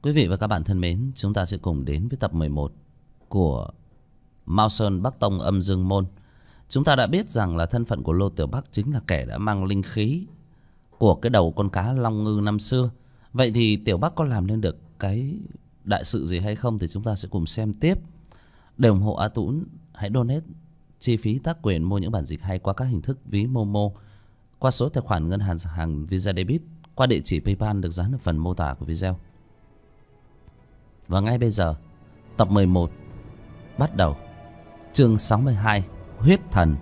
Quý vị và các bạn thân mến, chúng ta sẽ cùng đến với tập 11 của Mao Sơn Bắc Tông Âm Dương Môn. Chúng ta đã biết rằng là thân phận của Lô Tiểu Bắc chính là kẻ đã mang linh khí của cái đầu con cá Long Ngư năm xưa. Vậy thì Tiểu Bắc có làm nên được cái đại sự gì hay không thì chúng ta sẽ cùng xem tiếp. Để ủng hộ A Tũng, hãy donate chi phí tác quyền mua những bản dịch hay qua các hình thức ví Momo, qua số tài khoản ngân hàng Visa Debit, qua địa chỉ PayPal được dán ở phần mô tả của video. Và ngay bây giờ, tập 11 bắt đầu. Chương 62, Huyết Thần.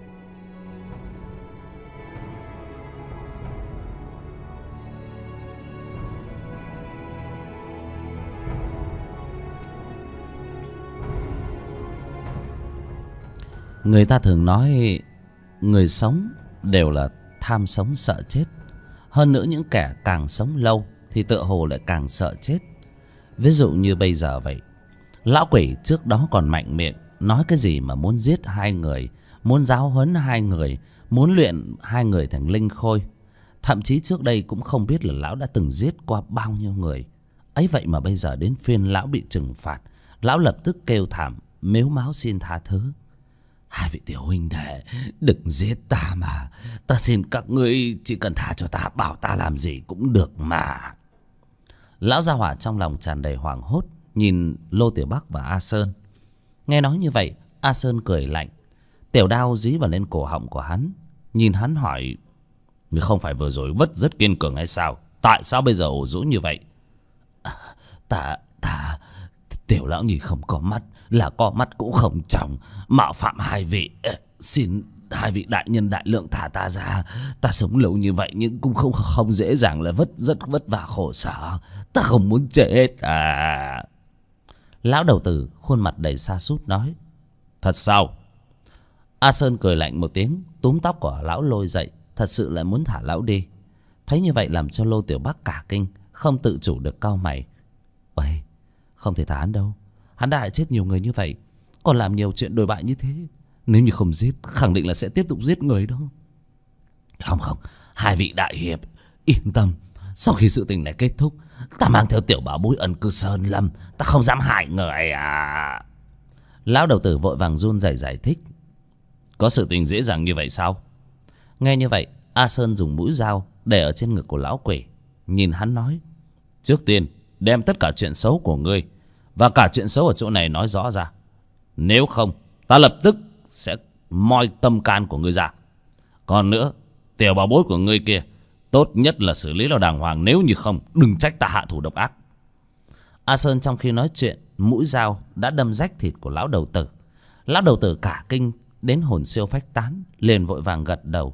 Người ta thường nói người sống đều là tham sống sợ chết. Hơn nữa những kẻ càng sống lâu thì tựa hồ lại càng sợ chết. Ví dụ như bây giờ vậy, lão quỷ trước đó còn mạnh miệng nói cái gì mà muốn giết hai người, muốn giáo huấn hai người, muốn luyện hai người thành linh khôi. Thậm chí trước đây cũng không biết là lão đã từng giết qua bao nhiêu người. Ấy vậy mà bây giờ đến phiên lão bị trừng phạt, lão lập tức kêu thảm mếu máo xin tha thứ. Hai vị tiểu huynh đệ, đừng giết ta mà. Ta xin các ngươi chỉ cần tha cho ta, bảo ta làm gì cũng được mà. Lão Gia Hỏa trong lòng tràn đầy hoảng hốt, nhìn Lô Tiểu Bắc và A Sơn. Nghe nói như vậy, A Sơn cười lạnh, tiểu đao dí vào lên cổ họng của hắn, nhìn hắn hỏi: người không phải vừa rồi vất rất kiên cường hay sao? Tại sao bây giờ ủ rũ như vậy? Ta tiểu lão nhì không có mắt, là có mắt cũng không tròng, mạo phạm hai vị, xin hai vị đại nhân đại lượng thả ta ra. Ta sống lâu như vậy nhưng cũng không dễ dàng, là rất vất vả khổ sở. Ta không muốn chết à. Lão đầu tử khuôn mặt đầy sa sút nói: thật sao? A Sơn cười lạnh một tiếng, túm tóc của lão lôi dậy, thật sự lại muốn thả lão đi. Thấy như vậy làm cho Lô Tiểu Bắc cả kinh, không tự chủ được cau mày. Ôi, không thể thả hắn đâu. Hắn đã hại chết nhiều người như vậy, còn làm nhiều chuyện đồi bại như thế. Nếu như không giết, khẳng định là sẽ tiếp tục giết người đó. Không, hai vị đại hiệp yên tâm. Sau khi sự tình này kết thúc, ta mang theo tiểu bảo bối ẩn cư sơn lâm, ta không dám hại người à. Lão đầu tử vội vàng run rẩy giải thích: có sự tình dễ dàng như vậy sao? Nghe như vậy, A Sơn dùng mũi dao để ở trên ngực của lão quỷ, nhìn hắn nói: trước tiên đem tất cả chuyện xấu của ngươi và cả chuyện xấu ở chỗ này nói rõ ra. Nếu không, ta lập tức sẽ moi tâm can của ngươi ra. Còn nữa, tiểu bảo bối của ngươi kia, tốt nhất là xử lý nó đàng hoàng. Nếu như không, đừng trách ta hạ thủ độc ác. A Sơn trong khi nói chuyện, mũi dao đã đâm rách thịt của lão đầu tử. Lão đầu tử cả kinh đến hồn siêu phách tán, liền vội vàng gật đầu: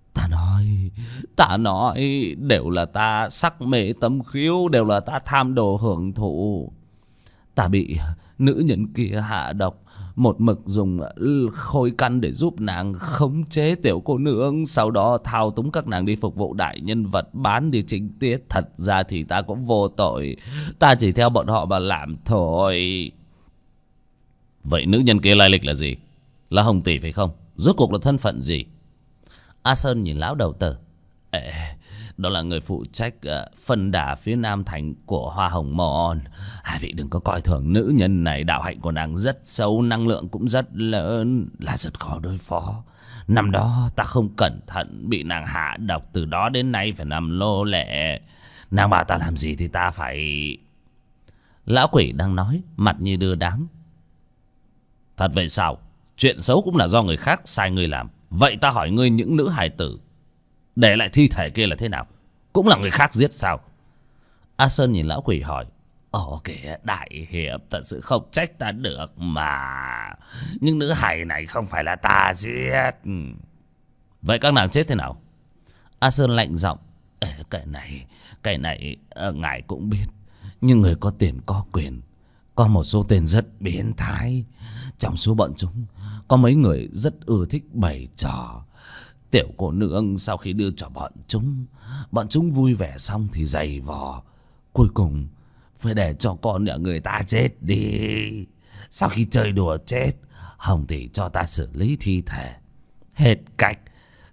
Ta nói đều là ta sắc mê tâm khiếu, đều là ta tham đồ hưởng thụ. Ta bị nữ nhân kia hạ độc, một mực dùng khôi căn để giúp nàng khống chế tiểu cô nương, sau đó thao túng các nàng đi phục vụ đại nhân vật, bán đi chính tiết. Thật ra thì ta cũng vô tội, ta chỉ theo bọn họ mà làm thôi. Vậy nữ nhân kia lai lịch là gì? Là Hồng tỷ phải không? Rốt cuộc là thân phận gì? A Sơn nhìn lão đầu tử: đó là người phụ trách phân đà phía nam thành của Hoa Hồng Môn. Hai vị đừng có coi thường nữ nhân này, đạo hạnh của nàng rất sâu, năng lượng cũng rất lớn, là rất khó đối phó. Năm đó ta không cẩn thận bị nàng hạ độc, từ đó đến nay phải nằm lô lệ. Nàng bảo ta làm gì thì ta phải. Lão quỷ đang nói, mặt như đưa đám: thật vậy sao? Chuyện xấu cũng là do người khác sai ngươi làm. Vậy ta hỏi ngươi, những nữ hài tử để lại thi thể kia là thế nào? Cũng là người khác giết sao? A Sơn nhìn lão quỷ hỏi: ồ kìa đại hiệp, thật sự không trách ta được mà. Nhưng nữ hài này không phải là ta giết. Vậy các nàng chết thế nào? A Sơn lạnh giọng: cái này ngài cũng biết. Nhưng người có tiền có quyền, có một số tên rất biến thái. Trong số bọn chúng có mấy người rất ưa thích bày trò. Tiểu cô nương sau khi đưa cho bọn chúng vui vẻ xong thì giày vò, cuối cùng phải để cho con nhà người ta chết đi. Sau khi chơi đùa chết, Hồng tỷ cho ta xử lý thi thể. Hết cách,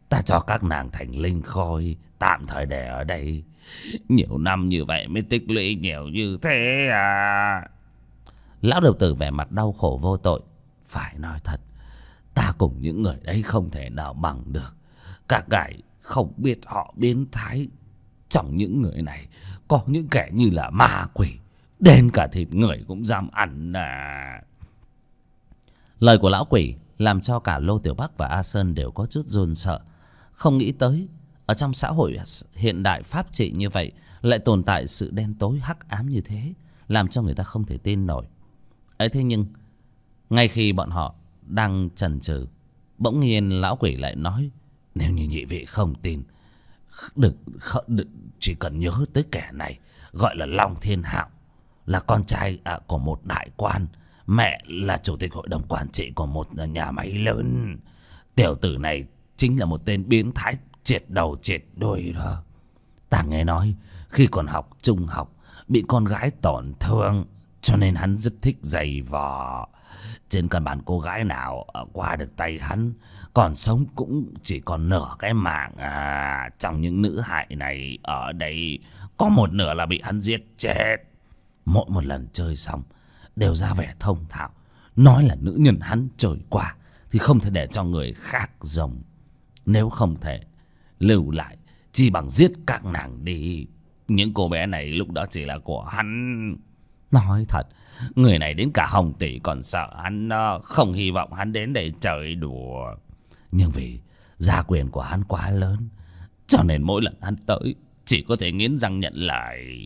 Ta cho các nàng thành linh khôi, tạm thời để ở đây. Nhiều năm như vậy mới tích lũy nhiều như thế à. Lão đầu tử vẻ mặt đau khổ vô tội. Phải nói thật, ta cùng những người đấy không thể nào bằng được. Các ngài không biết họ biến thái. Trong những người này có những kẻ như là ma quỷ, đến cả thịt người cũng dám ăn à. Lời của lão quỷ làm cho cả Lô Tiểu Bắc và A Sơn đều có chút run sợ. Không nghĩ tới ở trong xã hội hiện đại pháp trị như vậy lại tồn tại sự đen tối hắc ám như thế, làm cho người ta không thể tin nổi. Ấy thế nhưng ngay khi bọn họ đang chần chừ, bỗng nhiên lão quỷ lại nói: nếu như nhị vị không tin, đừng, chỉ cần nhớ tới kẻ này, gọi là Long Thiên Hạo, là con trai của một đại quan, mẹ là chủ tịch hội đồng quản trị của một nhà máy lớn. Tiểu tử này chính là một tên biến thái triệt đầu triệt đuôi đó. Ta nghe nói khi còn học trung học bị con gái tổn thương, cho nên hắn rất thích giày vò. Trên căn bản cô gái nào qua được tay hắn còn sống cũng chỉ còn nửa cái mạng à. Trong những nữ hại này ở đây có một nửa là bị hắn giết chết. Mỗi một lần chơi xong đều ra vẻ thông thạo, nói là nữ nhân hắn chơi qua thì không thể để cho người khác dùng. Nếu không thể lưu lại, chi bằng giết các nàng đi. Những cô bé này lúc đó chỉ là của hắn. Nói thật, người này đến cả Hồng Tỷ còn sợ hắn, không hy vọng hắn đến để chơi đùa. Nhưng vì gia quyền của hắn quá lớn, cho nên mỗi lần hắn tới chỉ có thể nghiến răng nhận lại.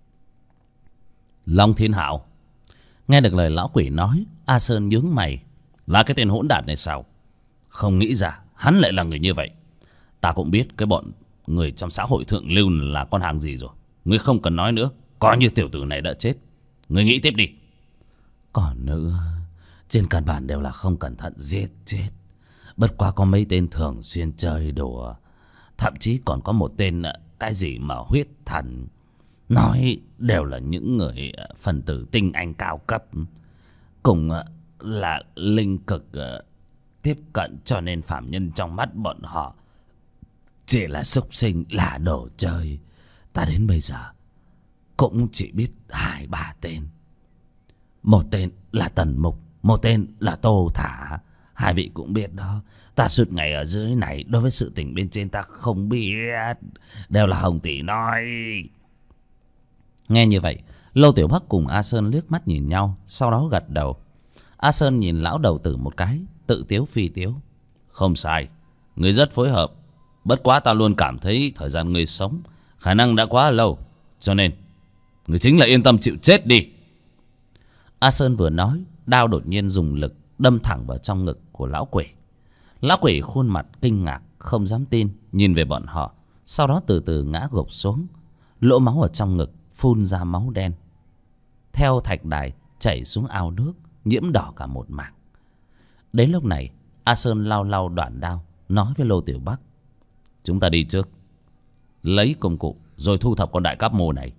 Long Thiên Hạo nghe được lời lão quỷ nói, A Sơn nhướng mày. Là cái tên hỗn đản này sao? Không nghĩ ra hắn lại là người như vậy. Ta cũng biết cái bọn người trong xã hội thượng lưu là con hàng gì rồi. Ngươi không cần nói nữa, coi như tiểu tử này đã chết. Ngươi nghĩ tiếp đi. Còn nữa, trên căn bản đều là không cẩn thận giết chết. Bất quá có mấy tên thường xuyên chơi đùa. Thậm chí còn có một tên cái gì mà huyết thần, nói đều là những người phần tử tinh anh cao cấp, cùng là linh cực tiếp cận, cho nên phạm nhân trong mắt bọn họ chỉ là súc sinh, là đồ chơi. Ta đến bây giờ cũng chỉ biết 2-3 tên. Một tên là Tần Mục, một tên là Tô Thả. Hai vị cũng biết đó, ta suốt ngày ở dưới này, đối với sự tình bên trên ta không biết, đều là Hồng Tỷ nói. Nghe như vậy, Lô Tiểu Bắc cùng A Sơn liếc mắt nhìn nhau, sau đó gật đầu. A Sơn nhìn lão đầu tử một cái, tự tiếu phi tiếu. Không sai, người rất phối hợp. Bất quá ta luôn cảm thấy thời gian người sống khả năng đã quá lâu, cho nên người chính là yên tâm chịu chết đi. A Sơn vừa nói, đao đột nhiên dùng lực đâm thẳng vào trong ngực của lão quỷ. Lão quỷ khuôn mặt kinh ngạc, không dám tin, nhìn về bọn họ, sau đó từ từ ngã gục xuống. Lỗ máu ở trong ngực phun ra máu đen, theo thạch đài chảy xuống ao nước, nhiễm đỏ cả một mảng. Đến lúc này, A Sơn lau lau đoạn đao, nói với Lô Tiểu Bắc: chúng ta đi trước, lấy công cụ rồi thu thập con đại cáp mồ này.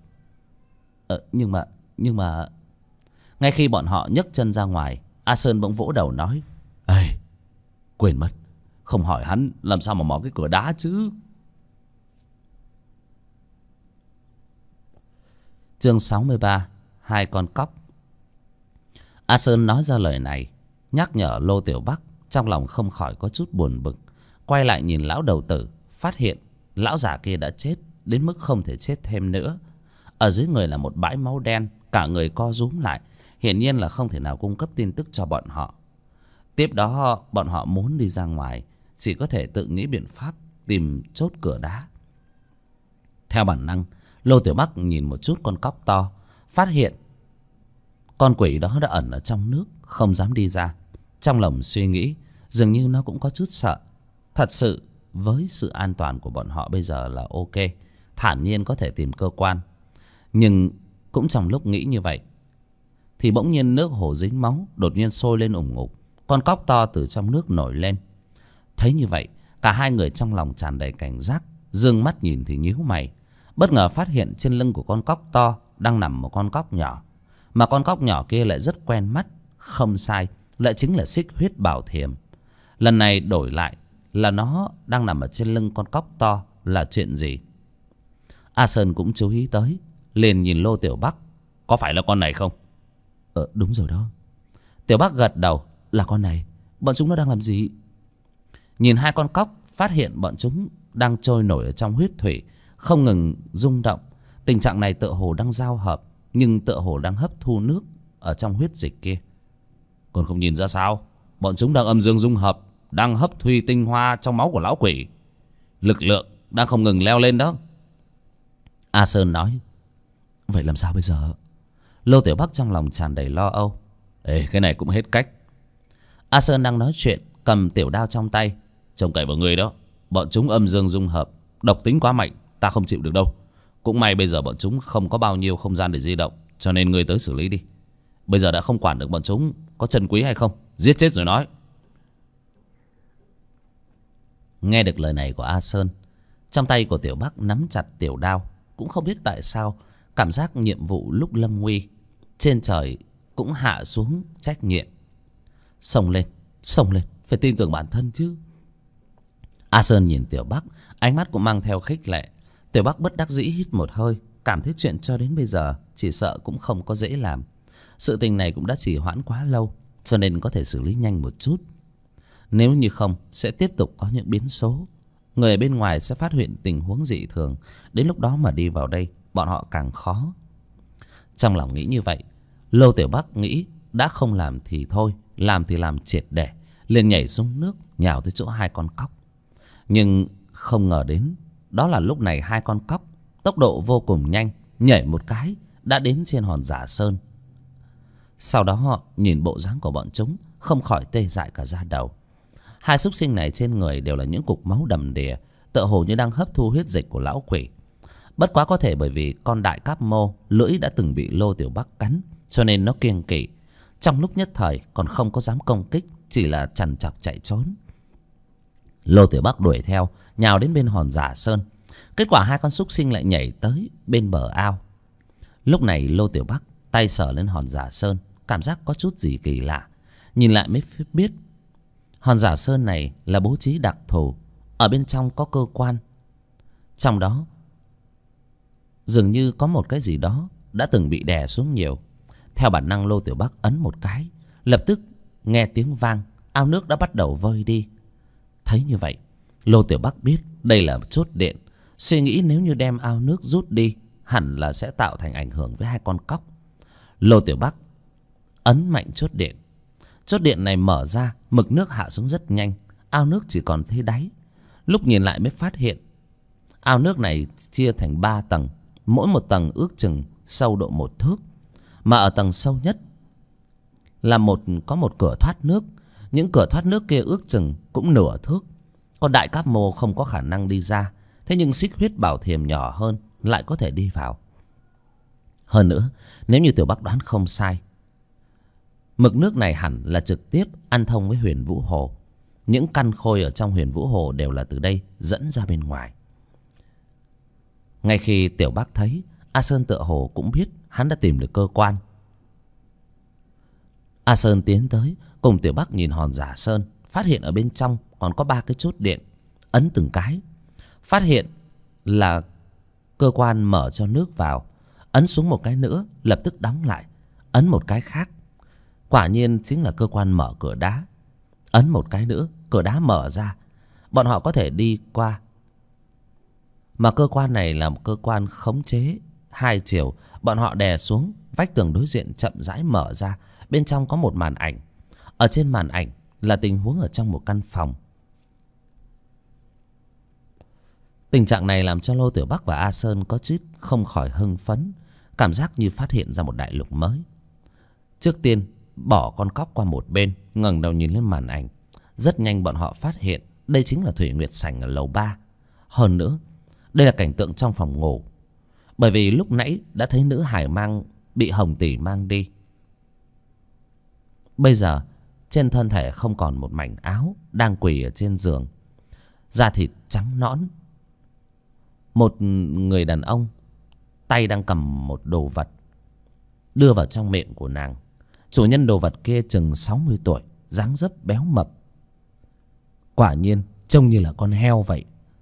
Nhưng mà ngay khi bọn họ nhấc chân ra ngoài, A Sơn bỗng vỗ đầu nói: ê, quên mất, không hỏi hắn làm sao mà mở cái cửa đá chứ. Chương 63: Hai con cóc. A Sơn nói ra lời này, nhắc nhở Lô Tiểu Bắc, trong lòng không khỏi có chút buồn bực. Quay lại nhìn lão đầu tử, phát hiện lão già kia đã chết đến mức không thể chết thêm nữa. Ở dưới người là một bãi máu đen, cả người co rúm lại, hiển nhiên là không thể nào cung cấp tin tức cho bọn họ. Tiếp đó bọn họ muốn đi ra ngoài, chỉ có thể tự nghĩ biện pháp tìm chốt cửa đá. Theo bản năng, Lô Tiểu Bắc nhìn một chút con cóc to, phát hiện con quỷ đó đã ẩn ở trong nước, không dám đi ra. Trong lòng suy nghĩ, dường như nó cũng có chút sợ. Thật sự với sự an toàn của bọn họ bây giờ là ok, thản nhiên có thể tìm cơ quan. Nhưng cũng trong lúc nghĩ như vậy thì bỗng nhiên nước hồ dính máu đột nhiên sôi lên ủng ngục. Con cóc to từ trong nước nổi lên. Thấy như vậy, cả hai người trong lòng tràn đầy cảnh giác, dương mắt nhìn thì nhíu mày. Bất ngờ phát hiện trên lưng của con cóc to đang nằm một con cóc nhỏ, mà con cóc nhỏ kia lại rất quen mắt. Không sai, lại chính là Xích Huyết Bảo Thiềm. Lần này đổi lại là nó đang nằm ở trên lưng con cóc to là chuyện gì. A Sơn cũng chú ý tới, liền nhìn Lô Tiểu Bắc. Có phải là con này không? Đúng rồi đó. Tiểu Bắc gật đầu. Là con này. Bọn chúng nó đang làm gì? Nhìn hai con cóc, phát hiện bọn chúng đang trôi nổi ở trong huyết thủy, không ngừng rung động. Tình trạng này tựa hồ đang giao hợp, nhưng tựa hồ đang hấp thu nước ở trong huyết dịch kia. Còn không nhìn ra sao? Bọn chúng đang âm dương dung hợp, đang hấp thu tinh hoa trong máu của lão quỷ. Lực lượng đang không ngừng leo lên đó. A Sơn nói. Vậy làm sao bây giờ? Lô Tiểu Bắc trong lòng tràn đầy lo âu. Ê, cái này cũng hết cách. A Sơn đang nói chuyện, cầm tiểu đao trong tay. Trông cậy vào người đó. Bọn chúng âm dương dung hợp, độc tính quá mạnh, ta không chịu được đâu. Cũng may bây giờ bọn chúng không có bao nhiêu không gian để di động, cho nên ngươi tới xử lý đi. Bây giờ đã không quản được bọn chúng có chân quý hay không, giết chết rồi nói. Nghe được lời này của A Sơn, trong tay của Tiểu Bắc nắm chặt tiểu đao. Cũng không biết tại sao, cảm giác nhiệm vụ lúc lâm nguy, trên trời cũng hạ xuống trách nhiệm. Xông lên, phải tin tưởng bản thân chứ. A Sơn nhìn Tiểu Bắc, ánh mắt cũng mang theo khích lệ. Tiểu Bắc bất đắc dĩ hít một hơi, cảm thấy chuyện cho đến bây giờ chỉ sợ cũng không có dễ làm. Sự tình này cũng đã trì hoãn quá lâu, cho nên có thể xử lý nhanh một chút. Nếu như không, sẽ tiếp tục có những biến số. Người ở bên ngoài sẽ phát hiện tình huống dị thường, đến lúc đó mà đi vào đây, bọn họ càng khó. Trong lòng nghĩ như vậy, Lô Tiểu Bắc nghĩ đã không làm thì thôi, làm thì làm triệt để, liền nhảy xuống nước, nhào tới chỗ hai con cóc. Nhưng không ngờ đến, đó là lúc này hai con cóc tốc độ vô cùng nhanh, nhảy một cái đã đến trên hòn Giả Sơn. Sau đó họ nhìn bộ dáng của bọn chúng, không khỏi tê dại cả da đầu. Hai súc sinh này trên người đều là những cục máu đầm đìa, tựa hồ như đang hấp thu huyết dịch của lão quỷ. Bất quá có thể bởi vì con đại cáp mô lưỡi đã từng bị Lô Tiểu Bắc cắn, cho nên nó kiêng kỵ. Trong lúc nhất thời còn không có dám công kích, chỉ là chằn chọc chạy trốn. Lô Tiểu Bắc đuổi theo, nhào đến bên hòn Giả Sơn. Kết quả hai con súc sinh lại nhảy tới bên bờ ao. Lúc này Lô Tiểu Bắc tay sờ lên hòn Giả Sơn, cảm giác có chút gì kỳ lạ. Nhìn lại mới biết hòn Giả Sơn này là bố trí đặc thù, ở bên trong có cơ quan. Trong đó dường như có một cái gì đó đã từng bị đè xuống nhiều. Theo bản năng, Lô Tiểu Bắc ấn một cái, lập tức nghe tiếng vang, ao nước đã bắt đầu vơi đi. Thấy như vậy, Lô Tiểu Bắc biết đây là chốt điện. Suy nghĩ nếu như đem ao nước rút đi, hẳn là sẽ tạo thành ảnh hưởng với hai con cóc. Lô Tiểu Bắc ấn mạnh chốt điện. Chốt điện này mở ra, mực nước hạ xuống rất nhanh, ao nước chỉ còn thấy đáy. Lúc nhìn lại mới phát hiện ao nước này chia thành 3 tầng, mỗi một tầng ước chừng sâu độ 1 thước. Mà ở tầng sâu nhất là có một cửa thoát nước. Những cửa thoát nước kia ước chừng cũng nửa thước. Còn đại cáp mô không có khả năng đi ra, thế nhưng xích huyết bảo thiềm nhỏ hơn lại có thể đi vào. Hơn nữa, nếu như Tiểu Bắc đoán không sai, mực nước này hẳn là trực tiếp ăn thông với Huyền Vũ Hồ. Những căn khôi ở trong Huyền Vũ Hồ đều là từ đây dẫn ra bên ngoài. Ngay khi Tiểu Bắc thấy, A Sơn tựa hồ cũng biết hắn đã tìm được cơ quan. A Sơn tiến tới cùng Tiểu Bắc nhìn hòn Giả Sơn, phát hiện ở bên trong còn có 3 cái chốt điện. Ấn từng cái, phát hiện là cơ quan mở cho nước vào. Ấn xuống một cái nữa, lập tức đóng lại. Ấn một cái khác, quả nhiên chính là cơ quan mở cửa đá. Ấn một cái nữa, cửa đá mở ra, bọn họ có thể đi qua. Mà cơ quan này là một cơ quan khống chế 2 chiều. Bọn họ đè xuống, vách tường đối diện chậm rãi mở ra. Bên trong có một màn ảnh. Ở trên màn ảnh là tình huống ở trong một căn phòng. Tình trạng này làm cho Lô Tiểu Bắc và A Sơn có chút không khỏi hưng phấn, cảm giác như phát hiện ra một đại lục mới. Trước tiên bỏ con cóc qua một bên, ngẩng đầu nhìn lên màn ảnh. Rất nhanh bọn họ phát hiện đây chính là Thủy Nguyệt Sảnh ở lầu 3. Hơn nữa, đây là cảnh tượng trong phòng ngủ. Bởi vì lúc nãy đã thấy nữ hải bị Hồng Tỷ mang đi. Bây giờ trên thân thể không còn một mảnh áo, đang quỳ ở trên giường, da thịt trắng nõn. Một người đàn ông tay đang cầm một đồ vật đưa vào trong miệng của nàng. Chủ nhân đồ vật kia chừng 60 tuổi, dáng dấp béo mập. Quả nhiên trông như là con heo vậy.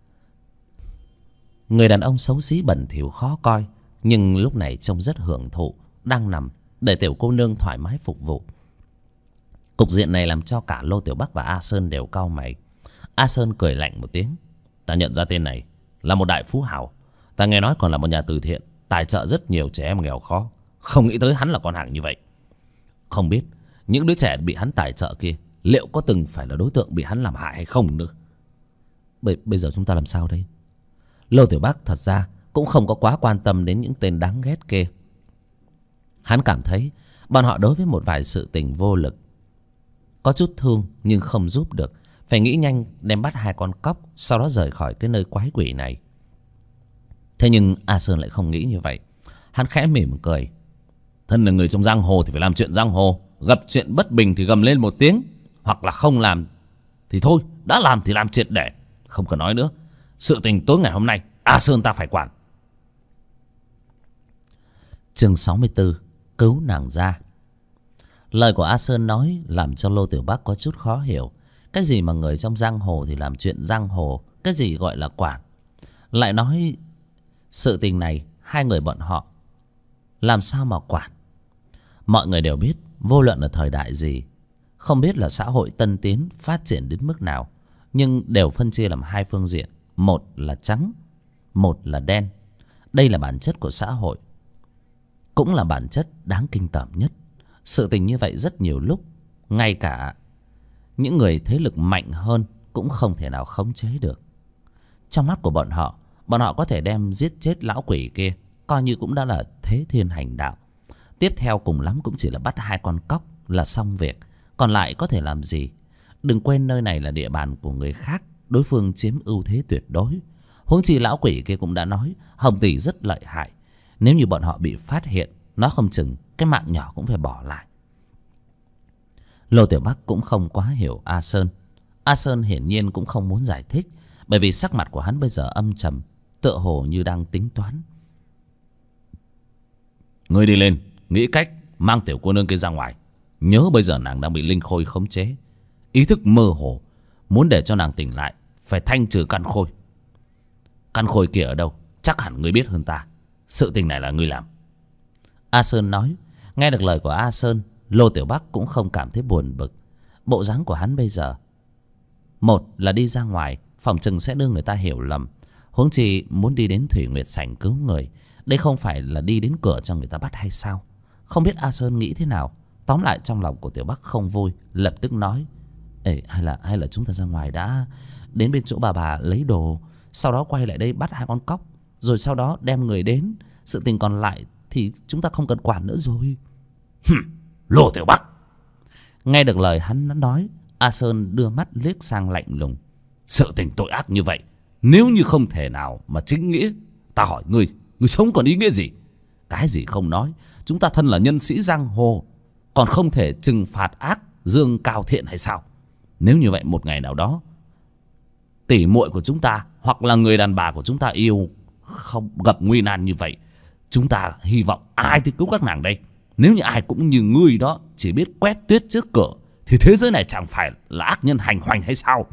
Người đàn ông xấu xí bẩn thỉu khó coi, nhưng lúc này trông rất hưởng thụ, đang nằm để tiểu cô nương thoải mái phục vụ. Cục diện này làm cho cả Lô Tiểu Bắc và A Sơn đều cau mày. A Sơn cười lạnh một tiếng. Ta nhận ra tên này là một đại phú hào. Ta nghe nói còn là một nhà từ thiện, tài trợ rất nhiều trẻ em nghèo khó. Không nghĩ tới hắn là con hàng như vậy. Không biết những đứa trẻ bị hắn tài trợ kia liệu có từng phải là đối tượng bị hắn làm hại hay không nữa. Bây giờ chúng ta làm sao đây? Lô Tiểu Bắc thật ra cũng không có quá quan tâm đến những tên đáng ghét kia. Hắn cảm thấy bọn họ đối với một vài sự tình vô lực, có chút thương nhưng không giúp được. Phải nghĩ nhanh đem bắt hai con cóc, sau đó rời khỏi cái nơi quái quỷ này. Thế nhưng A Sơn lại không nghĩ như vậy. Hắn khẽ mỉm cười. Thân là người trong giang hồ thì phải làm chuyện giang hồ. Gặp chuyện bất bình thì gầm lên một tiếng. Hoặc là không làm thì thôi, đã làm thì làm triệt để. Không cần nói nữa. Sự tình tối ngày hôm nay A Sơn ta phải quản. Chương 64. Cứu nàng ra. Lời của A Sơn nói làm cho Lô Tiểu Bắc có chút khó hiểu. Cái gì mà người trong giang hồ thì làm chuyện giang hồ, cái gì gọi là quản. Lại nói sự tình này hai người bọn họ làm sao mà quản. Mọi người đều biết, vô luận là thời đại gì, không biết là xã hội tân tiến phát triển đến mức nào, nhưng đều phân chia làm hai phương diện. Một là trắng, một là đen. Đây là bản chất của xã hội, cũng là bản chất đáng kinh tởm nhất. Sự tình như vậy rất nhiều lúc ngay cả những người thế lực mạnh hơn cũng không thể nào khống chế được. Trong mắt của bọn họ có thể đem giết chết lão quỷ kia coi như cũng đã là thế thiên hành đạo. Tiếp theo cùng lắm cũng chỉ là bắt hai con cóc là xong việc. Còn lại có thể làm gì? Đừng quên nơi này là địa bàn của người khác, đối phương chiếm ưu thế tuyệt đối. Huống chi lão quỷ kia cũng đã nói Hồng Tỷ rất lợi hại. Nếu như bọn họ bị phát hiện, nó không chừng cái mạng nhỏ cũng phải bỏ lại. Lô Tiểu Bắc cũng không quá hiểu A Sơn. A Sơn hiển nhiên cũng không muốn giải thích, bởi vì sắc mặt của hắn bây giờ âm trầm, tựa hồ như đang tính toán. Ngươi đi lên, nghĩ cách mang tiểu cô nương kia ra ngoài. Nhớ bây giờ nàng đang bị linh khôi khống chế, ý thức mơ hồ. Muốn để cho nàng tỉnh lại, phải thanh trừ căn khôi. Căn khôi kia ở đâu chắc hẳn ngươi biết hơn ta. Sự tình này là ngươi làm. A Sơn nói. Nghe được lời của A Sơn, Lô Tiểu Bắc cũng không cảm thấy buồn bực. Bộ dáng của hắn bây giờ, một là đi ra ngoài phòng chừng sẽ đưa người ta hiểu lầm. Huống chi muốn đi đến Thủy Nguyệt Sảnh cứu người, đây không phải là đi đến cửa cho người ta bắt hay sao? Không biết A Sơn nghĩ thế nào. Tóm lại trong lòng của Tiểu Bắc không vui, lập tức nói: Ê, hay là chúng ta ra ngoài đã, đến bên chỗ bà lấy đồ, sau đó quay lại đây bắt hai con cóc, rồi sau đó đem người đến. Sự tình còn lại thì chúng ta không cần quản nữa rồi. Lô Tiểu Bắc. Nghe được lời hắn nói, A Sơn đưa mắt liếc sang lạnh lùng. Sự tình tội ác như vậy, nếu như không thể nào mà chính nghĩa, ta hỏi ngươi, ngươi sống còn ý nghĩa gì? Cái gì không nói, chúng ta thân là nhân sĩ giang hồ, còn không thể trừng phạt ác, dương cao thiện hay sao? Nếu như vậy một ngày nào đó, tỷ muội của chúng ta hoặc là người đàn bà của chúng ta yêu không gặp nguy nan như vậy, chúng ta hy vọng ai thì cứu các nàng đây? Nếu như ai cũng như ngươi đó, chỉ biết quét tuyết trước cửa, thì thế giới này chẳng phải là ác nhân hành hoành hay sao?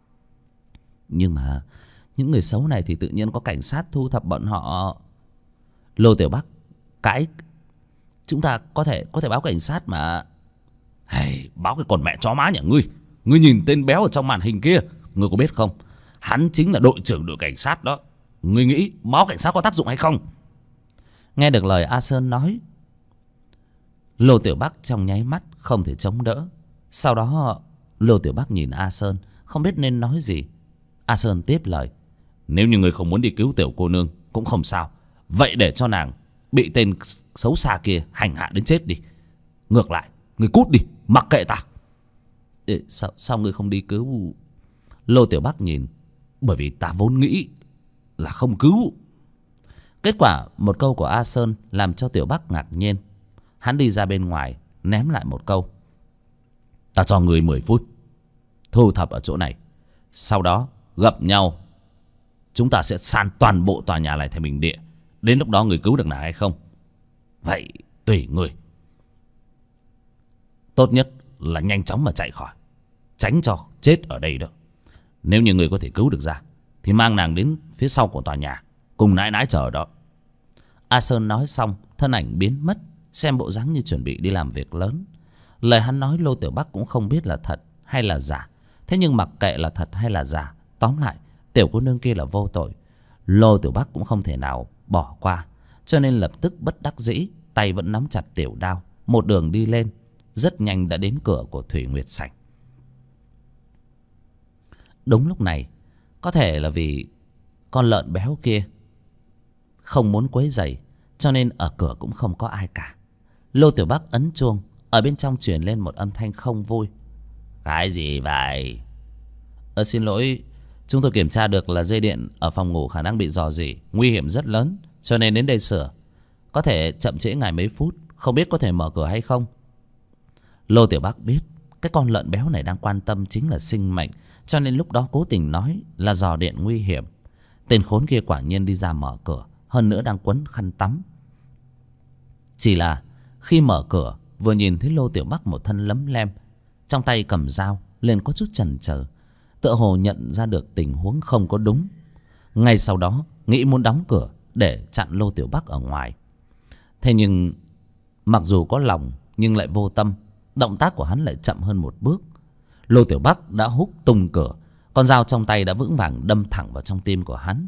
Nhưng mà những người xấu này thì tự nhiên có cảnh sát thu thập bọn họ. Lô Tiểu Bắc cãi: chúng ta có thể báo cảnh sát mà. Hey, báo cái con mẹ chó má nhà ngươi. Ngươi nhìn tên béo ở trong màn hình kia, ngươi có biết không? Hắn chính là đội trưởng đội cảnh sát đó. Ngươi nghĩ báo cảnh sát có tác dụng hay không? Nghe được lời A Sơn nói, Lô Tiểu Bắc trong nháy mắt không thể chống đỡ. Sau đó Lô Tiểu Bắc nhìn A Sơn, không biết nên nói gì. A Sơn tiếp lời: nếu như ngươi không muốn đi cứu tiểu cô nương cũng không sao, vậy để cho nàng bị tên xấu xa kia hành hạ đến chết đi. Ngược lại, ngươi cút đi, mặc kệ ta. Sao ngươi không đi cứu? Lô Tiểu Bắc nhìn: bởi vì ta vốn nghĩ là không cứu. Kết quả một câu của A Sơn làm cho Tiểu Bắc ngạc nhiên. Hắn đi ra bên ngoài ném lại một câu: ta cho ngươi 10 phút thu thập ở chỗ này, sau đó gặp nhau chúng ta sẽ san toàn bộ tòa nhà này thành bình địa. Đến lúc đó người cứu được nàng hay không, vậy tùy người. Tốt nhất là nhanh chóng mà chạy khỏi, tránh cho chết ở đây đó. Nếu như người có thể cứu được ra thì mang nàng đến phía sau của tòa nhà, cùng nãi nãi chờ đó. A Sơn nói xong, thân ảnh biến mất, xem bộ dáng như chuẩn bị đi làm việc lớn. Lời hắn nói Lô Tiểu Bắc cũng không biết là thật hay là giả. Thế nhưng mặc kệ là thật hay là giả, tóm lại tiểu cô nương kia là vô tội. Lô Tiểu Bắc cũng không thể nào bỏ qua, cho nên lập tức bất đắc dĩ, tay vẫn nắm chặt tiểu đao, một đường đi lên. Rất nhanh đã đến cửa của Thủy Nguyệt Sảnh. Đúng lúc này, có thể là vì con lợn béo kia không muốn quấy rầy, cho nên ở cửa cũng không có ai cả. Lô Tiểu Bắc ấn chuông, ở bên trong truyền lên một âm thanh không vui. Cái gì vậy? Xin lỗi, chúng tôi kiểm tra được là dây điện ở phòng ngủ khả năng bị rò rỉ, nguy hiểm rất lớn, cho nên đến đây sửa. Có thể chậm trễ ngài mấy phút, không biết có thể mở cửa hay không? Lô Tiểu Bắc biết cái con lợn béo này đang quan tâm chính là sinh mệnh, cho nên lúc đó cố tình nói là rò điện nguy hiểm. Tên khốn kia quả nhiên đi ra mở cửa, hơn nữa đang quấn khăn tắm. Chỉ là khi mở cửa, vừa nhìn thấy Lô Tiểu Bắc một thân lấm lem, trong tay cầm dao, liền có chút chần chờ, tựa hồ nhận ra được tình huống không có đúng. Ngay sau đó nghĩ muốn đóng cửa để chặn Lô Tiểu Bắc ở ngoài. Thế nhưng mặc dù có lòng nhưng lại vô tâm, động tác của hắn lại chậm hơn một bước. Lô Tiểu Bắc đã húc tung cửa, con dao trong tay đã vững vàng đâm thẳng vào trong tim của hắn.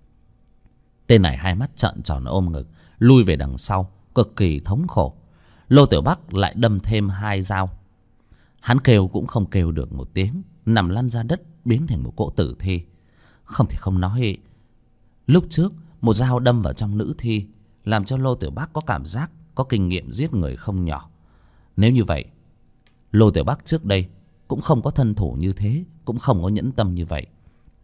Tên này hai mắt trợn tròn ôm ngực, lui về đằng sau, cực kỳ thống khổ. Lô Tiểu Bắc lại đâm thêm hai dao. Hắn kêu cũng không kêu được một tiếng, nằm lăn ra đất, biến thành một cỗ tử thi. Không thể không nói, lúc trước một dao đâm vào trong nữ thi làm cho Lô Tiểu Bắc có cảm giác có kinh nghiệm giết người không nhỏ. Nếu như vậy, Lô Tiểu Bắc trước đây cũng không có thân thủ như thế, cũng không có nhẫn tâm như vậy.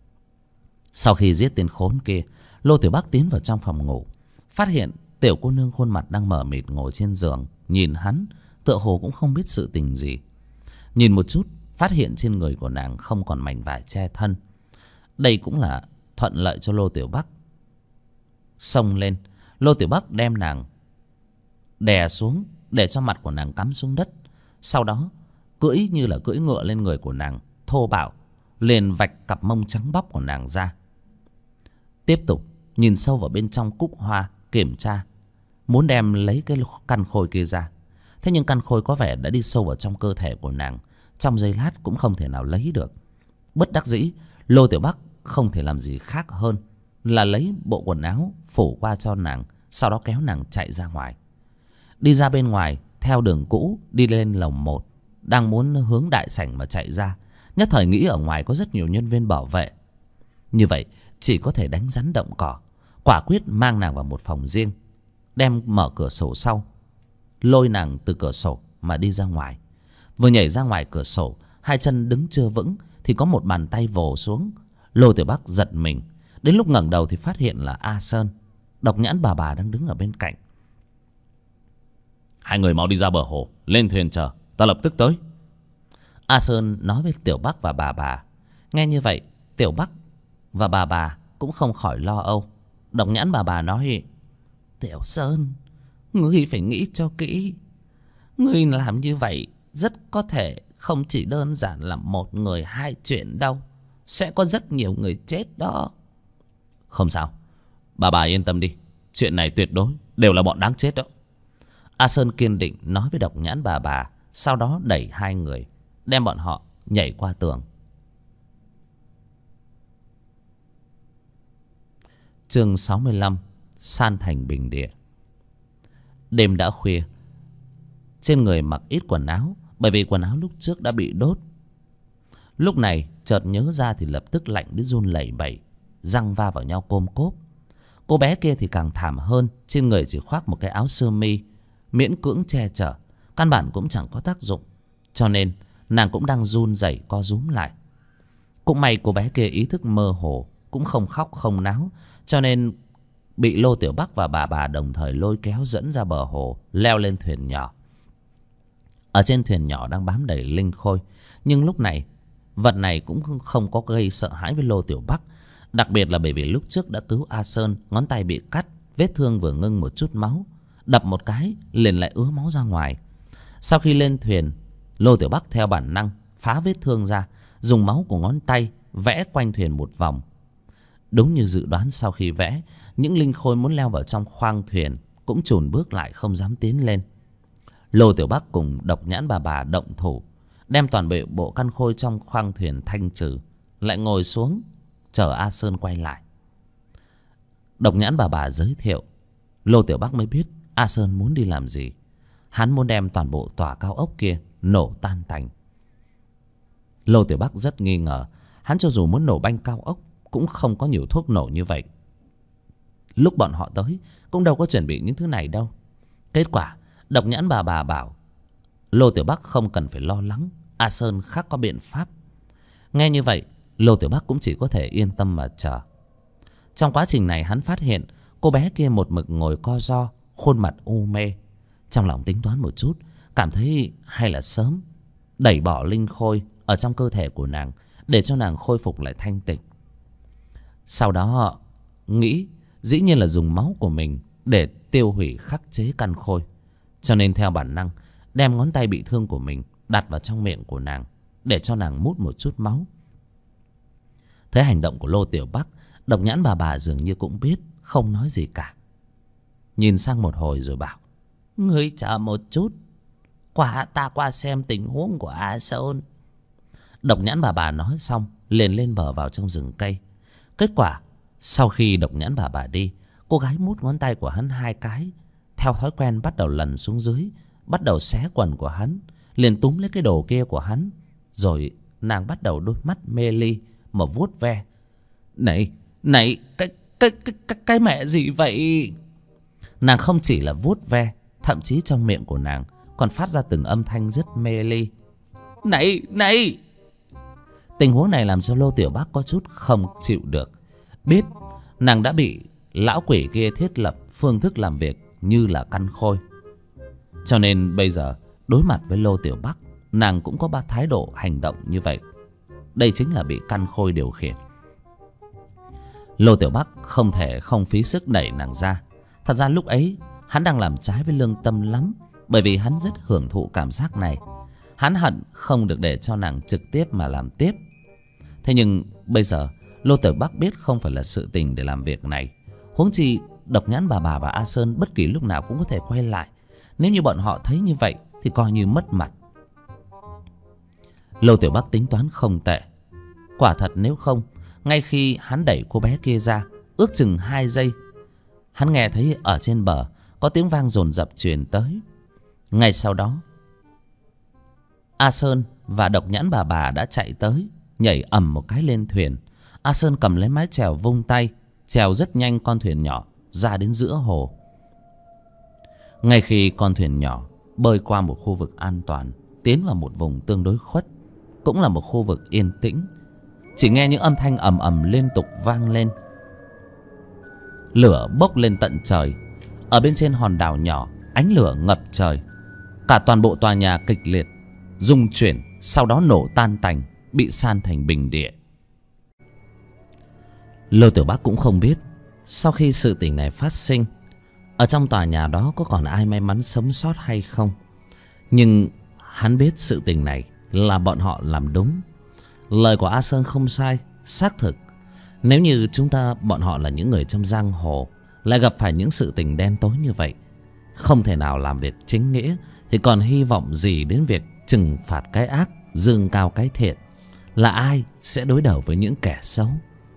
Sau khi giết tên khốn kia, Lô Tiểu Bắc tiến vào trong phòng ngủ, phát hiện tiểu cô nương khuôn mặt đang mờ mịt ngồi trên giường, nhìn hắn tựa hồ cũng không biết sự tình gì. Nhìn một chút, phát hiện trên người của nàng không còn mảnh vải che thân. Đây cũng là thuận lợi cho Lô Tiểu Bắc. Xông lên, Lô Tiểu Bắc đem nàng đè xuống, để cho mặt của nàng cắm xuống đất. Sau đó cưỡi như là cưỡi ngựa lên người của nàng, thô bạo liền vạch cặp mông trắng bóc của nàng ra. Tiếp tục nhìn sâu vào bên trong cúc hoa, kiểm tra, muốn đem lấy cái căn khôi kia ra. Thế nhưng căn khôi có vẻ đã đi sâu vào trong cơ thể của nàng, trong giây lát cũng không thể nào lấy được. Bất đắc dĩ, Lô Tiểu Bắc không thể làm gì khác hơn là lấy bộ quần áo phủ qua cho nàng, sau đó kéo nàng chạy ra ngoài. Đi ra bên ngoài, theo đường cũ đi lên lầu 1, đang muốn hướng đại sảnh mà chạy ra, nhất thời nghĩ ở ngoài có rất nhiều nhân viên bảo vệ. Như vậy chỉ có thể đánh rắn động cỏ, quả quyết mang nàng vào một phòng riêng, đem mở cửa sổ sau, lôi nàng từ cửa sổ mà đi ra ngoài. Vừa nhảy ra ngoài cửa sổ, hai chân đứng chưa vững thì có một bàn tay vồ xuống. Lô Tiểu Bắc giật mình, đến lúc ngẩng đầu thì phát hiện là A Sơn, Độc Nhãn bà đang đứng ở bên cạnh. Hai người mau đi ra bờ hồ, lên thuyền chờ, ta lập tức tới. A Sơn nói với Tiểu Bắc và bà. Nghe như vậy, Tiểu Bắc và bà cũng không khỏi lo âu. Độc Nhãn bà nói: Tiểu Sơn, ngươi phải nghĩ cho kỹ. Ngươi làm như vậy rất có thể không chỉ đơn giản là một người hai chuyện đâu, sẽ có rất nhiều người chết đó. Không sao, bà yên tâm đi, chuyện này tuyệt đối đều là bọn đáng chết đó. A Sơn kiên định nói với Độc Nhãn bà, sau đó đẩy hai người, đem bọn họ nhảy qua tường. Chương 65: San thành bình địa. Đêm đã khuya, trên người mặc ít quần áo, bởi vì quần áo lúc trước đã bị đốt. Lúc này chợt nhớ ra thì lập tức lạnh đến run lẩy bẩy, răng va vào nhau côm cốp. Cô bé kia thì càng thảm hơn, trên người chỉ khoác một cái áo sơ mi miễn cưỡng che chở, căn bản cũng chẳng có tác dụng, cho nên nàng cũng đang run rẩy co rúm lại. Cũng may cô bé kia ý thức mơ hồ, cũng không khóc không náo, cho nên bị Lô Tiểu Bắc và bà đồng thời lôi kéo dẫn ra bờ hồ, leo lên thuyền nhỏ. Ở trên thuyền nhỏ đang bám đầy linh khôi, nhưng lúc này vật này cũng không có gây sợ hãi với Lô Tiểu Bắc, đặc biệt là bởi vì lúc trước đã cứu A Sơn, ngón tay bị cắt, vết thương vừa ngưng một chút máu, đập một cái liền lại ứa máu ra ngoài. Sau khi lên thuyền, Lô Tiểu Bắc theo bản năng phá vết thương ra, dùng máu của ngón tay vẽ quanh thuyền một vòng. Đúng như dự đoán, sau khi vẽ, những linh khôi muốn leo vào trong khoang thuyền cũng chùn bước lại không dám tiến lên. Lô Tiểu Bắc cùng Độc Nhãn bà động thủ, đem toàn bộ căn khôi trong khoang thuyền thanh trừ, lại ngồi xuống chờ A Sơn quay lại. Độc Nhãn bà giới thiệu, Lô Tiểu Bắc mới biết A Sơn muốn đi làm gì. Hắn muốn đem toàn bộ tòa cao ốc kia nổ tan tành. Lô Tiểu Bắc rất nghi ngờ, hắn cho dù muốn nổ banh cao ốc cũng không có nhiều thuốc nổ như vậy. Lúc bọn họ tới cũng đâu có chuẩn bị những thứ này đâu. Kết quả Độc Nhãn bà bảo Lô Tiểu Bắc không cần phải lo lắng, A Sơn khắc có biện pháp. Nghe như vậy, Lô Tiểu Bắc cũng chỉ có thể yên tâm mà chờ. Trong quá trình này, hắn phát hiện cô bé kia một mực ngồi co ro, khuôn mặt u mê. Trong lòng tính toán một chút, cảm thấy hay là sớm đẩy bỏ linh khôi ở trong cơ thể của nàng, để cho nàng khôi phục lại thanh tịnh. Sau đó họ nghĩ dĩ nhiên là dùng máu của mình để tiêu hủy khắc chế căn khôi. Cho nên theo bản năng đem ngón tay bị thương của mình đặt vào trong miệng của nàng, để cho nàng mút một chút máu. Thấy hành động của Lô Tiểu Bắc, Độc Nhãn bà dường như cũng biết, không nói gì cả. Nhìn sang một hồi rồi bảo, ngươi chờ một chút, ta qua xem tình huống của A Sơn. Độc Nhãn bà nói xong liền lên bờ vào trong rừng cây. Kết quả sau khi Độc Nhãn bà đi, cô gái mút ngón tay của hắn 2 cái, theo thói quen bắt đầu lần xuống dưới, bắt đầu xé quần của hắn, liền túm lấy cái đồ kia của hắn. Rồi nàng bắt đầu đôi mắt mê ly mà vuốt ve. Này, cái mẹ gì vậy? Nàng không chỉ là vuốt ve, thậm chí trong miệng của nàng còn phát ra từng âm thanh rất mê ly. Này! Tình huống này làm cho Lô Tiểu Bắc có chút không chịu được. Biết nàng đã bị lão quỷ kia thiết lập phương thức làm việc như là căn khôi, cho nên bây giờ đối mặt với Lô Tiểu Bắc, nàng cũng có thái độ hành động như vậy. Đây chính là bị căn khôi điều khiển. Lô Tiểu Bắc không thể không phí sức đẩy nàng ra. Thật ra lúc ấy hắn đang làm trái với lương tâm lắm, bởi vì hắn rất hưởng thụ cảm giác này. Hắn hận không được để cho nàng trực tiếp mà làm tiếp. Thế nhưng bây giờ Lô Tiểu Bắc biết không phải là sự tình để làm việc này. Huống chi Độc Nhãn bà và A Sơn bất kỳ lúc nào cũng có thể quay lại. Nếu như bọn họ thấy như vậy thì coi như mất mặt. Lô Tiểu Bắc tính toán không tệ. Quả thật nếu không, ngay khi hắn đẩy cô bé kia ra, ước chừng 2 giây, hắn nghe thấy ở trên bờ có tiếng vang dồn dập truyền tới. Ngay sau đó, A Sơn và Độc Nhãn bà đã chạy tới, nhảy ầm một cái lên thuyền. A Sơn cầm lấy mái chèo vung tay, chèo rất nhanh con thuyền nhỏ ra đến giữa hồ. Ngay khi con thuyền nhỏ bơi qua một khu vực an toàn, tiến vào một vùng tương đối khuất, cũng là một khu vực yên tĩnh, chỉ nghe những âm thanh ầm ầm liên tục vang lên. Lửa bốc lên tận trời. Ở bên trên hòn đảo nhỏ, ánh lửa ngập trời. Cả toàn bộ tòa nhà kịch liệt rung chuyển, sau đó nổ tan tành, bị san thành bình địa. Lô Tiểu Bắc cũng không biết sau khi sự tình này phát sinh, ở trong tòa nhà đó có còn ai may mắn sống sót hay không. Nhưng hắn biết sự tình này là bọn họ làm đúng. Lời của A Sơn không sai, xác thực. Nếu như bọn họ là những người trong giang hồ, lại gặp phải những sự tình đen tối như vậy, không thể nào làm việc chính nghĩa, thì còn hy vọng gì đến việc trừng phạt cái ác, dương cao cái thiện? Là ai sẽ đối đầu với những kẻ xấu?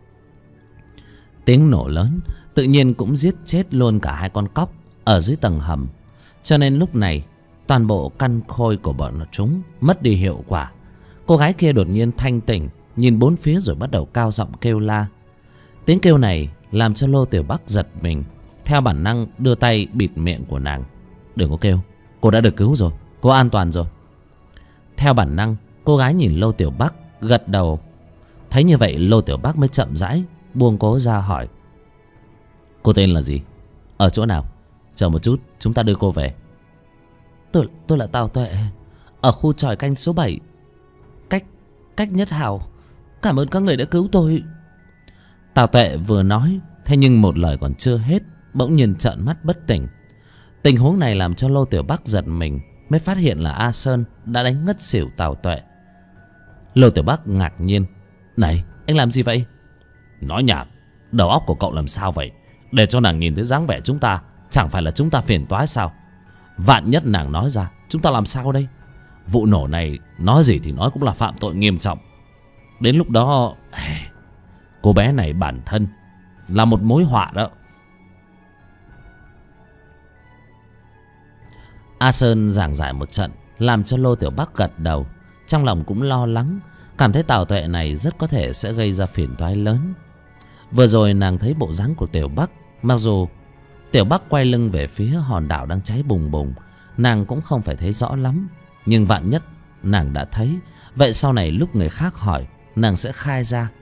Tiếng nổ lớn tự nhiên cũng giết chết luôn cả 2 con cóc ở dưới tầng hầm. Cho nên lúc này toàn bộ căn khôi của bọn chúng mất đi hiệu quả. Cô gái kia đột nhiên thanh tỉnh, nhìn bốn phía rồi bắt đầu cao giọng kêu la. Tiếng kêu này làm cho Lô Tiểu Bắc giật mình, theo bản năng đưa tay bịt miệng của nàng. Đừng có kêu, cô đã được cứu rồi, cô an toàn rồi. Theo bản năng, cô gái nhìn Lô Tiểu Bắc, gật đầu. Thấy như vậy, Lô Tiểu Bắc mới chậm rãi buông cô ra hỏi, cô tên là gì, ở chỗ nào? Chờ một chút, chúng ta đưa cô về. Tôi là Tào Tuệ, ở khu tròi canh số 7, cách Nhất Hào. Cảm ơn các người đã cứu tôi. Tào Tuệ vừa nói, thế nhưng một lời còn chưa hết, bỗng nhiên trợn mắt bất tỉnh. Tình huống này làm cho Lô Tiểu Bắc giật mình, mới phát hiện là A Sơn đã đánh ngất xỉu Tào Tuệ. Lô Tiểu Bắc ngạc nhiên, này, Anh làm gì vậy? Nói nhảm. Đầu óc của cậu làm sao vậy? Để cho nàng nhìn thấy dáng vẻ chúng ta, chẳng phải là chúng ta phiền toái sao? Vạn nhất nàng nói ra, chúng ta làm sao đây? Vụ nổ này nói gì thì nói cũng là phạm tội nghiêm trọng. Đến lúc đó cô bé này bản thân là một mối họa đó. A Sơn giảng giải một trận làm cho Lô Tiểu Bắc gật đầu. Trong lòng cũng lo lắng, cảm thấy Tào Tuệ này rất có thể sẽ gây ra phiền toái lớn. Vừa rồi nàng thấy bộ dáng của Tiểu Bắc, mặc dù Tiểu Bắc quay lưng về phía hòn đảo đang cháy bùng bùng, nàng cũng không phải thấy rõ lắm. Nhưng vạn nhất nàng đã thấy, vậy sau này lúc người khác hỏi, nàng sẽ khai ra.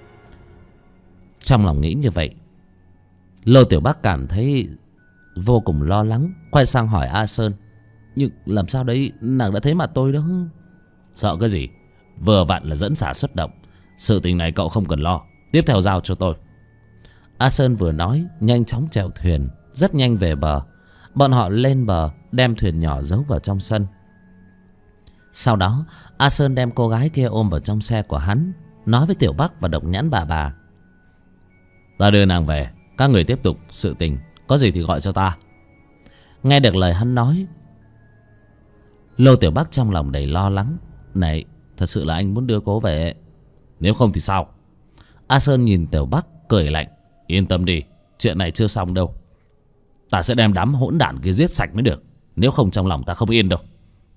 Trong lòng nghĩ như vậy, Lô Tiểu Bắc cảm thấy vô cùng lo lắng, quay sang hỏi A Sơn: nhưng làm sao đấy, nàng đã thấy mặt tôi đó. Sợ cái gì? Vừa vặn là dẫn xả xuất động. Sự tình này cậu không cần lo, tiếp theo giao cho tôi. A Sơn vừa nói, nhanh chóng chèo thuyền, rất nhanh về bờ. Bọn họ lên bờ, đem thuyền nhỏ giấu vào trong sân. Sau đó A Sơn đem cô gái kia ôm vào trong xe của hắn, nói với Tiểu Bắc và Độc Nhãn bà: ta đưa nàng về, các người tiếp tục sự tình, có gì thì gọi cho ta. Nghe được lời hắn nói, Lô Tiểu Bắc trong lòng đầy lo lắng. Này, thật sự là anh muốn đưa cô về? Nếu không thì sao? A Sơn nhìn Tiểu Bắc cười lạnh: yên tâm đi, chuyện này chưa xong đâu. Ta sẽ đem đám hỗn đản kia giết sạch mới được, nếu không trong lòng ta không yên đâu.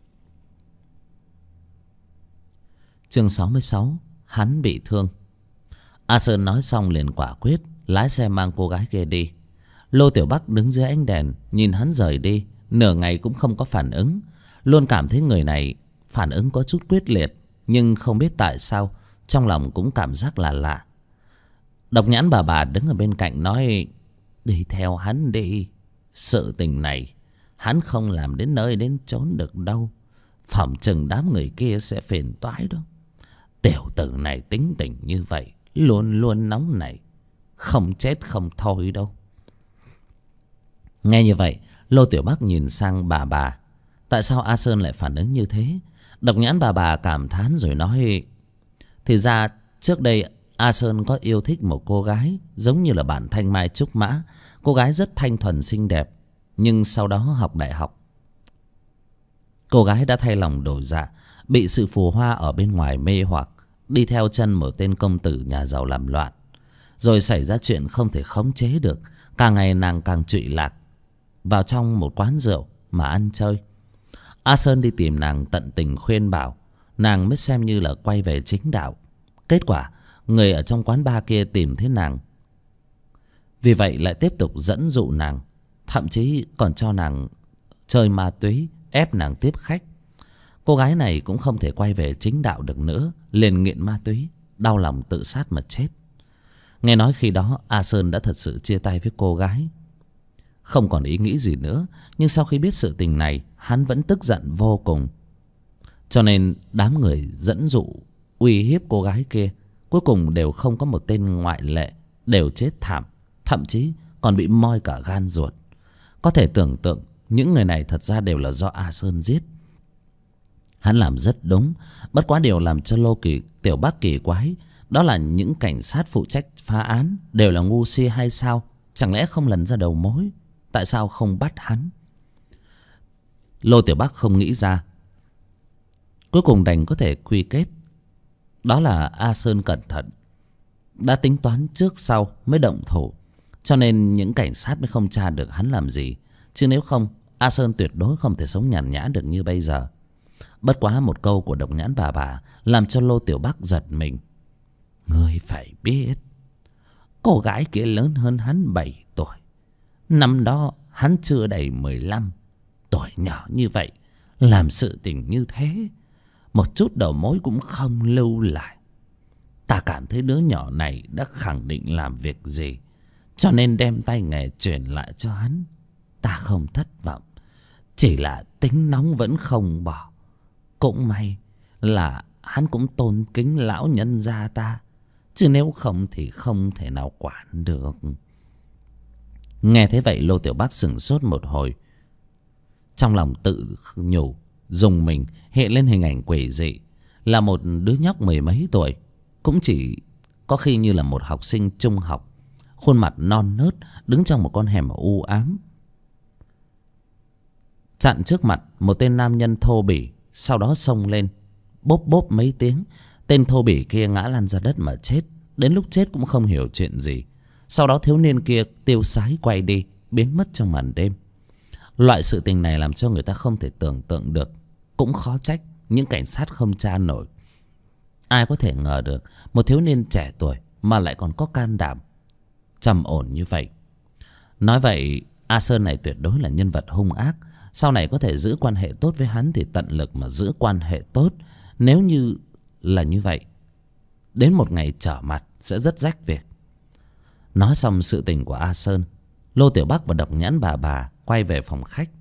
Chương 66: Hắn bị thương. A Sơn nói xong liền quả quyết lái xe mang cô gái kia đi. Lô Tiểu Bắc đứng dưới ánh đèn nhìn hắn rời đi, nửa ngày cũng không có phản ứng. Luôn cảm thấy người này phản ứng có chút quyết liệt, nhưng không biết tại sao trong lòng cũng cảm giác là lạ. Độc Nhãn bà đứng ở bên cạnh nói: đi theo hắn đi, sự tình này hắn không làm đến nơi đến chốn được đâu, phỏng chừng đám người kia sẽ phiền toái đó. Tiểu tử này tính tình như vậy, luôn luôn nóng nảy, không chết không thôi đâu. Nghe như vậy, Lô Tiểu Bắc nhìn sang bà. Tại sao A Sơn lại phản ứng như thế? Độc Nhãn bà cảm thán rồi nói: thì ra trước đây A Sơn có yêu thích một cô gái giống như là bản Thanh Mai Trúc Mã. Cô gái rất thanh thuần xinh đẹp, nhưng sau đó học đại học, cô gái đã thay lòng đổi dạ, bị sự phù hoa ở bên ngoài mê hoặc, đi theo chân một tên công tử nhà giàu làm loạn. Rồi xảy ra chuyện không thể khống chế được, càng ngày nàng càng trụy lạc vào trong một quán rượu mà ăn chơi. A Sơn đi tìm nàng tận tình khuyên bảo, nàng mới xem như là quay về chính đạo. Kết quả người ở trong quán bar kia tìm thấy nàng, vì vậy lại tiếp tục dẫn dụ nàng, thậm chí còn cho nàng chơi ma túy, ép nàng tiếp khách. Cô gái này cũng không thể quay về chính đạo được nữa, liền nghiện ma túy, đau lòng tự sát mà chết. Nghe nói khi đó A Sơn đã thật sự chia tay với cô gái, không còn ý nghĩ gì nữa. Nhưng sau khi biết sự tình này, hắn vẫn tức giận vô cùng. Cho nên đám người dẫn dụ uy hiếp cô gái kia, cuối cùng đều không có một tên ngoại lệ, đều chết thảm, thậm chí còn bị moi cả gan ruột. Có thể tưởng tượng những người này thật ra đều là do A Sơn giết. Hắn làm rất đúng, bất quá điều làm cho Tiểu Bắc kỳ quái, đó là những cảnh sát phụ trách phá án đều là ngu si hay sao? Chẳng lẽ không lần ra đầu mối? Tại sao không bắt hắn? Lô Tiểu Bắc không nghĩ ra, cuối cùng đành có thể quy kết đó là A Sơn cẩn thận, đã tính toán trước sau mới động thủ, cho nên những cảnh sát mới không tra được hắn làm gì. Chứ nếu không, A Sơn tuyệt đối không thể sống nhàn nhã được như bây giờ. Bất quá một câu của Độc Nhãn bà làm cho Lô Tiểu Bắc giật mình. Ngươi phải biết, cô gái kia lớn hơn hắn 7 tuổi. Năm đó hắn chưa đầy 15. Tuổi nhỏ như vậy, làm sự tình như thế, một chút đầu mối cũng không lưu lại. Ta cảm thấy đứa nhỏ này đã khẳng định làm việc gì, cho nên đem tay nghề truyền lại cho hắn. Ta không thất vọng, chỉ là tính nóng vẫn không bỏ. Cũng may là hắn cũng tôn kính lão nhân gia ta, chứ nếu không thì không thể nào quản được. Nghe thế vậy, Lô Tiểu Bắc sửng sốt một hồi, trong lòng tự nhủ, dùng mình hiện lên hình ảnh quỷ dị, là một đứa nhóc 10 mấy tuổi, cũng chỉ có khi như là một học sinh trung học, khuôn mặt non nớt, đứng trong một con hẻm u ám. Chặn trước mặt một tên nam nhân thô bỉ, sau đó xông lên, bốp bốp mấy tiếng. Tên thô bỉ kia ngã lăn ra đất mà chết. Đến lúc chết cũng không hiểu chuyện gì. Sau đó thiếu niên kia tiêu sái quay đi, biến mất trong màn đêm. Loại sự tình này làm cho người ta không thể tưởng tượng được. Cũng khó trách những cảnh sát không tra nổi. Ai có thể ngờ được một thiếu niên trẻ tuổi mà lại còn có can đảm trầm ổn như vậy. Nói vậy A Sơn này tuyệt đối là nhân vật hung ác. Sau này có thể giữ quan hệ tốt với hắn thì tận lực mà giữ quan hệ tốt. Nếu như là như vậy, đến một ngày trở mặt sẽ rất rách việc. Nói xong sự tình của A Sơn, Lô Tiểu Bắc và Độc Nhãn bà quay về phòng khách.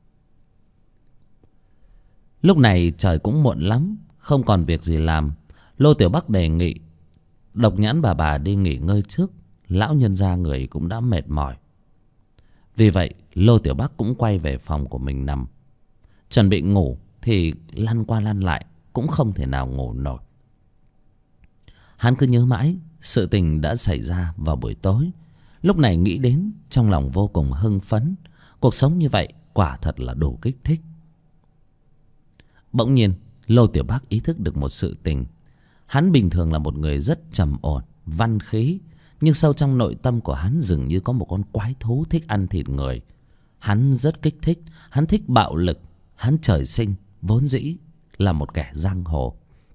Lúc này trời cũng muộn lắm, không còn việc gì làm. Lô Tiểu Bắc đề nghị Độc Nhãn bà đi nghỉ ngơi trước. Lão nhân gia người cũng đã mệt mỏi. Vì vậy Lô Tiểu Bắc cũng quay về phòng của mình nằm. Chuẩn bị ngủ thì lăn qua lăn lại cũng không thể nào ngủ nổi. Hắn cứ nhớ mãi sự tình đã xảy ra vào buổi tối. Lúc này nghĩ đến trong lòng vô cùng hưng phấn. Cuộc sống như vậy quả thật là đủ kích thích. Bỗng nhiên Lô Tiểu Bắc ý thức được một sự tình. Hắn bình thường là một người rất trầm ổn, văn khí, nhưng sâu trong nội tâm của hắn dường như có một con quái thú thích ăn thịt người. Hắn rất kích thích, hắn thích bạo lực. Hắn trời sinh vốn dĩ là một kẻ giang hồ.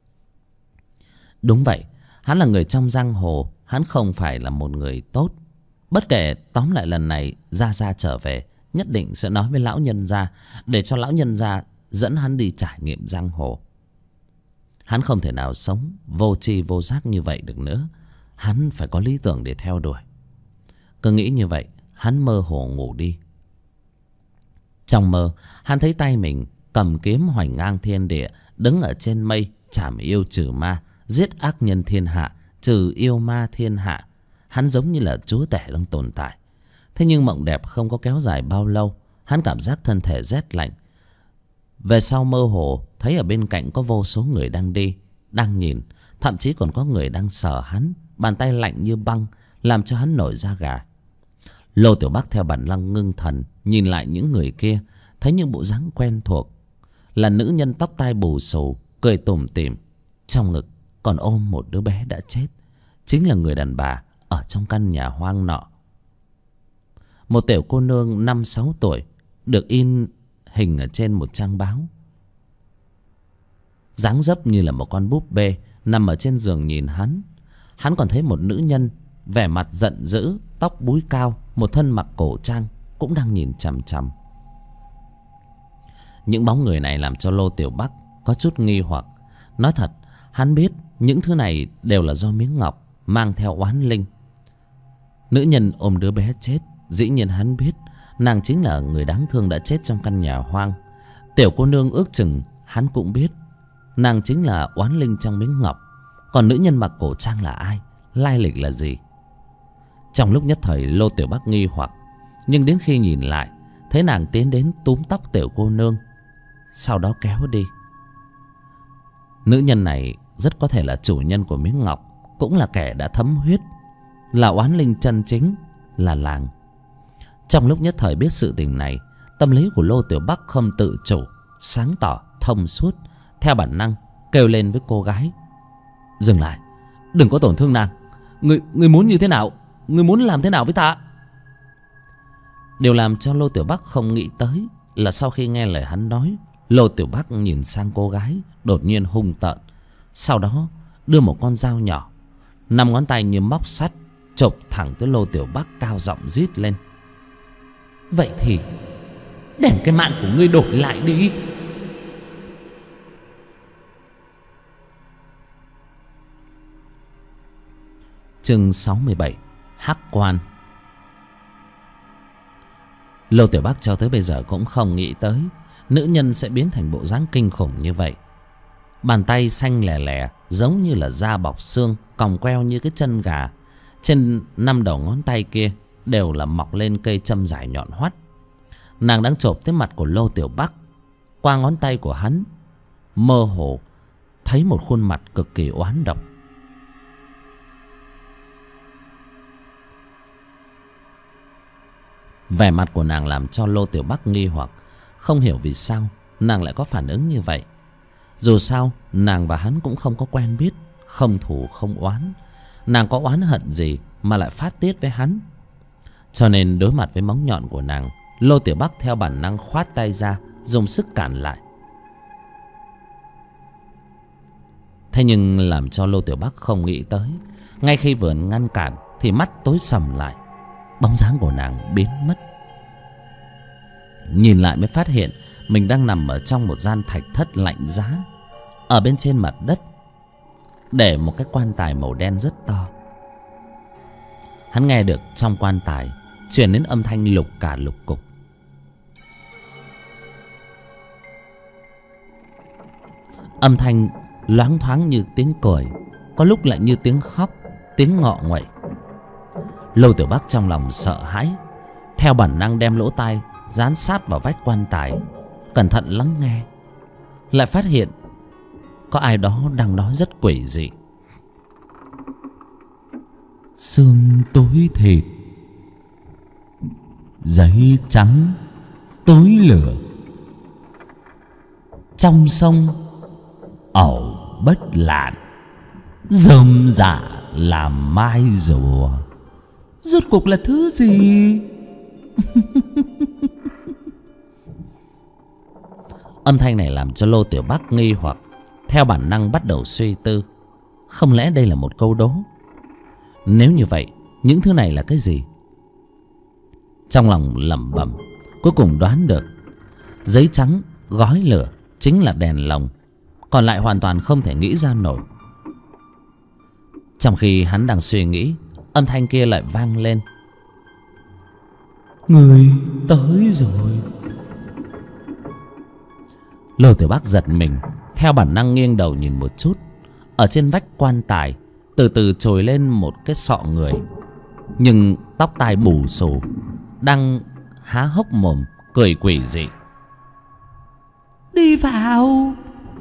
Đúng vậy, hắn là người trong giang hồ. Hắn không phải là một người tốt. Bất kể, tóm lại lần này Gia trở về nhất định sẽ nói với lão nhân gia, để cho lão nhân gia dẫn hắn đi trải nghiệm giang hồ. Hắn không thể nào sống vô tri vô giác như vậy được nữa. Hắn phải có lý tưởng để theo đuổi. Cứ nghĩ như vậy, hắn mơ hồ ngủ đi. Trong mơ, hắn thấy tay mình cầm kiếm hoành ngang thiên địa, đứng ở trên mây, trảm yêu trừ ma, giết ác nhân thiên hạ, trừ yêu ma thiên hạ. Hắn giống như là chúa tể đang tồn tại. Thế nhưng mộng đẹp không có kéo dài bao lâu. Hắn cảm giác thân thể rét lạnh. Về sau mơ hồ thấy ở bên cạnh có vô số người đang đi, đang nhìn. Thậm chí còn có người đang sờ hắn. Bàn tay lạnh như băng, làm cho hắn nổi da gà. Lô Tiểu Bắc theo bản năng ngưng thần nhìn lại những người kia, thấy những bộ dáng quen thuộc. Là nữ nhân tóc tai bù xù, cười tủm tỉm, trong ngực còn ôm một đứa bé đã chết. Chính là người đàn bà ở trong căn nhà hoang nọ. Một tiểu cô nương 5-6 tuổi, được in hình ở trên một trang báo. Dáng dấp như là một con búp bê, nằm ở trên giường nhìn hắn. Hắn còn thấy một nữ nhân vẻ mặt giận dữ, tóc búi cao, một thân mặc cổ trang, cũng đang nhìn chằm chằm. Những bóng người này làm cho Lô Tiểu Bắc có chút nghi hoặc. Nói thật, hắn biết những thứ này đều là do miếng ngọc mang theo oán linh. Nữ nhân ôm đứa bé chết, dĩ nhiên hắn biết nàng chính là người đáng thương đã chết trong căn nhà hoang. Tiểu cô nương ước chừng hắn cũng biết nàng chính là oán linh trong miếng ngọc. Còn nữ nhân mặc cổ trang là ai, lai lịch là gì? Trong lúc nhất thời Lô Tiểu Bắc nghi hoặc. Nhưng đến khi nhìn lại, thấy nàng tiến đến túm tóc tiểu cô nương, sau đó kéo đi. Nữ nhân này rất có thể là chủ nhân của miếng ngọc, cũng là kẻ đã thấm huyết, là oán linh chân chính, là làng. Trong lúc nhất thời biết sự tình này, tâm lý của Lô Tiểu Bắc không tự chủ, sáng tỏ, thông suốt. Theo bản năng kêu lên với cô gái: dừng lại, đừng có tổn thương nàng. Người muốn như thế nào? Người muốn làm thế nào với ta? Điều làm cho Lô Tiểu Bắc không nghĩ tới là sau khi nghe lời hắn nói, Lô Tiểu Bắc nhìn sang cô gái, đột nhiên hung tợn. Sau đó đưa một con dao nhỏ, 5 ngón tay như móc sắt, chộp thẳng tới Lô Tiểu Bắc, cao giọng rít lên: vậy thì đem cái mạng của ngươi đổi lại đi. Chương 67: Hắc Quan. Lô Tiểu Bắc cho tới bây giờ cũng không nghĩ tới nữ nhân sẽ biến thành bộ dáng kinh khủng như vậy. Bàn tay xanh lè lè giống như là da bọc xương, còng queo như cái chân gà. Trên 5 đầu ngón tay kia đều là mọc lên cây châm dài nhọn hoắt. Nàng đang chộp tới mặt của Lô Tiểu Bắc. Qua ngón tay của hắn mơ hồ thấy một khuôn mặt cực kỳ oán độc. Vẻ mặt của nàng làm cho Lô Tiểu Bắc nghi hoặc, không hiểu vì sao nàng lại có phản ứng như vậy. Dù sao nàng và hắn cũng không có quen biết, không thù không oán. Nàng có oán hận gì mà lại phát tiết với hắn? Cho nên đối mặt với móng nhọn của nàng, Lô Tiểu Bắc theo bản năng khoát tay ra, dùng sức cản lại. Thế nhưng làm cho Lô Tiểu Bắc không nghĩ tới, ngay khi vừa ngăn cản thì mắt tối sầm lại, bóng dáng của nàng biến mất. Nhìn lại mới phát hiện mình đang nằm ở trong một gian thạch thất lạnh giá. Ở bên trên mặt đất để một cái quan tài màu đen rất to. Hắn nghe được trong quan tài truyền đến âm thanh lục cả lục cục. Âm thanh loáng thoáng như tiếng cười, có lúc lại như tiếng khóc, tiếng ngọ nguậy. Lô Tiểu Bắc trong lòng sợ hãi, theo bản năng đem lỗ tai dán sát vào vách quan tài, cẩn thận lắng nghe. Lại phát hiện có ai đó đang nói rất quỷ dị. Xương tối thịt, giấy trắng tối lửa, trong sông ẩu bất lạn, rơm rạ làm mai rùa. Rốt cuộc là thứ gì? Âm thanh này làm cho Lô Tiểu Bắc nghi hoặc, theo bản năng bắt đầu suy tư. Không lẽ đây là một câu đố? Nếu như vậy, những thứ này là cái gì? Trong lòng lẩm bẩm, cuối cùng đoán được giấy trắng gói lửa chính là đèn lồng. Còn lại hoàn toàn không thể nghĩ ra nổi. Trong khi hắn đang suy nghĩ, âm thanh kia lại vang lên. Người tới rồi. Lô Tiểu Bắc giật mình, theo bản năng nghiêng đầu nhìn một chút. Ở trên vách quan tài từ từ trồi lên một cái sọ người, nhưng tóc tai bù xù, đang há hốc mồm cười quỷ dị. Đi vào.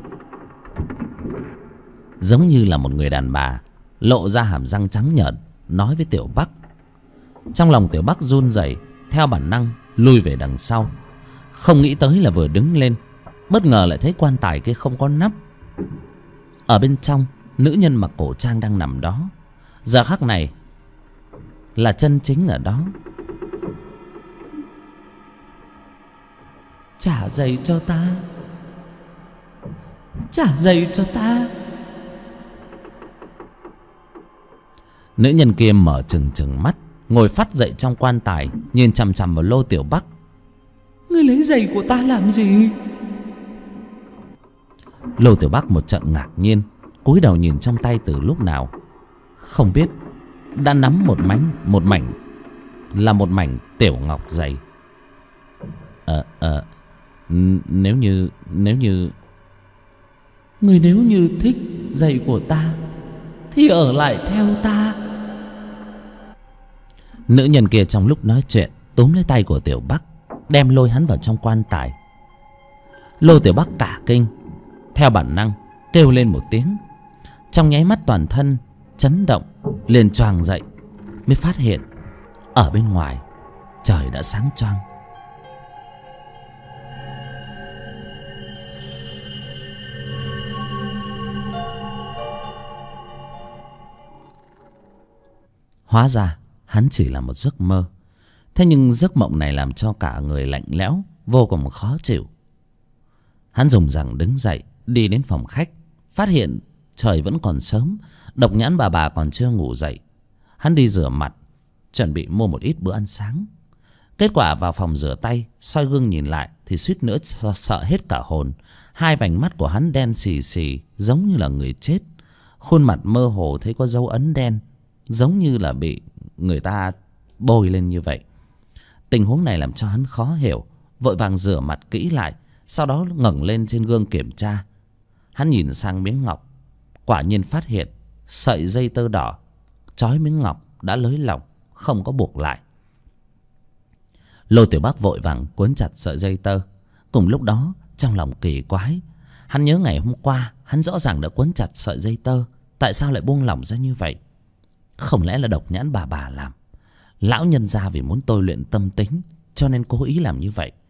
Giống như là một người đàn bà lộ ra hàm răng trắng nhợt, nói với Tiểu Bắc. Trong lòng Tiểu Bắc run rẩy, theo bản năng lui về đằng sau. Không nghĩ tới là vừa đứng lên, bất ngờ lại thấy quan tài kia không có nắp. Ở bên trong, nữ nhân mặc cổ trang đang nằm đó. Giờ khắc này là chân chính ở đó. Trả giày cho ta, trả giày cho ta. Nữ nhân kia mở trừng trừng mắt, ngồi phắt dậy trong quan tài, nhìn chằm chằm vào Lô Tiểu Bắc. Ngươi lấy giày của ta làm gì? Lô Tiểu Bắc một trận ngạc nhiên, cúi đầu nhìn trong tay từ lúc nào. Không biết đã nắm một mảnh là một mảnh tiểu ngọc dày. Nếu như ngươi nếu như thích giày của ta thì ở lại theo ta. Nữ nhân kia trong lúc nói chuyện túm lấy tay của Tiểu Bắc, đem lôi hắn vào trong quan tài. Lô Tiểu Bắc cả kinh, theo bản năng kêu lên một tiếng. Trong nháy mắt toàn thân chấn động, liền choàng dậy, mới phát hiện ở bên ngoài trời đã sáng choang. Hóa ra hắn chỉ là một giấc mơ. Thế nhưng giấc mộng này làm cho cả người lạnh lẽo, vô cùng khó chịu. Hắn dùng rằng đứng dậy, đi đến phòng khách, phát hiện trời vẫn còn sớm, Độc Nhãn bà còn chưa ngủ dậy. Hắn đi rửa mặt, chuẩn bị mua một ít bữa ăn sáng. Kết quả vào phòng rửa tay, soi gương nhìn lại thì suýt nữa sợ hết cả hồn. Hai vành mắt của hắn đen xì xì, giống như là người chết. Khuôn mặt mơ hồ thấy có dấu ấn đen, giống như là bị người ta bôi lên như vậy. Tình huống này làm cho hắn khó hiểu, vội vàng rửa mặt kỹ lại, sau đó ngẩng lên trên gương kiểm tra. Hắn nhìn sang miếng ngọc, quả nhiên phát hiện sợi dây tơ đỏ trói miếng ngọc đã lới lỏng, không có buộc lại. Lô Tiểu Bắc vội vàng cuốn chặt sợi dây tơ. Cùng lúc đó trong lòng kỳ quái, hắn nhớ ngày hôm qua hắn rõ ràng đã cuốn chặt sợi dây tơ, tại sao lại buông lỏng ra như vậy? Không lẽ là Độc Nhãn bà làm? Lão nhân gia vì muốn tôi luyện tâm tính, cho nên cố ý làm như vậy.